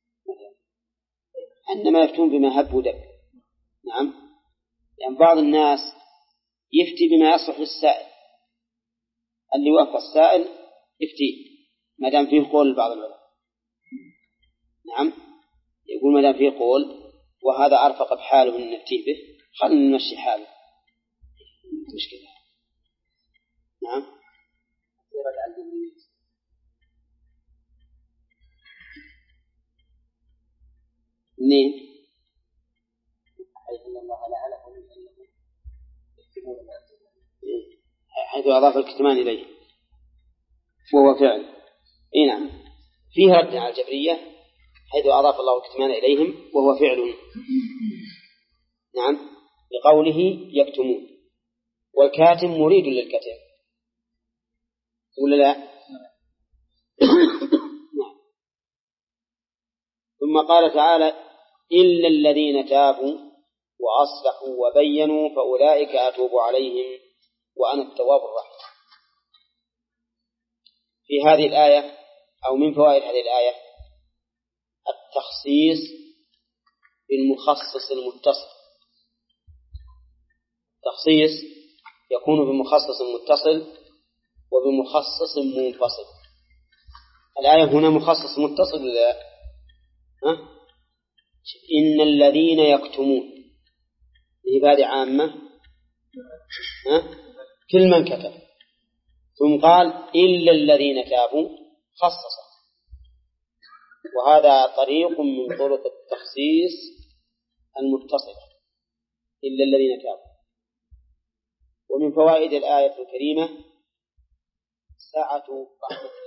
إنما يفتون بما هب ودب. نعم. يعني بعض الناس يفتي بما يصلح للسائل. اللي وافق السائل يفتي ما دام فيه قول بعض العلماء. نعم. يقول ما دام فيه قول وهذا أرفق بحاله من نفتيه به خلنا نمشي حاله. مشكلة. نعم. منين؟ حيث أن الله لعنهم أنهم يكتمون الأنزل. حيث أضاف الكتمان إليه وهو فعل. إيه نعم. فيه رد على الجبرية حيث أضاف الله الكتمان إليهم وهو فعل. نعم. بقوله يكتمون والكاتم مريد للكتم ولا لا؟ نعم. ثم قال تعالى إلا الذين تابوا وأصلحوا وبينوا فأولئك أتوب عليهم وأنا التواب الرحيم. في هذه الآية أو من فوائد هذه الآية التخصيص بالمخصص المتصل. التخصيص يكون بمخصص متصل وبمخصص منفصل. الآية هنا مخصص متصل ولا ها؟ إن الذين يكتمون عبادة عامة ها؟ كل من كتب ثم قال إلا الذين تابوا خصصا وهذا طريق من طرق التخصيص المتصلة إلا الذين تابوا. ومن فوائد الآية الكريمة سعة رحمة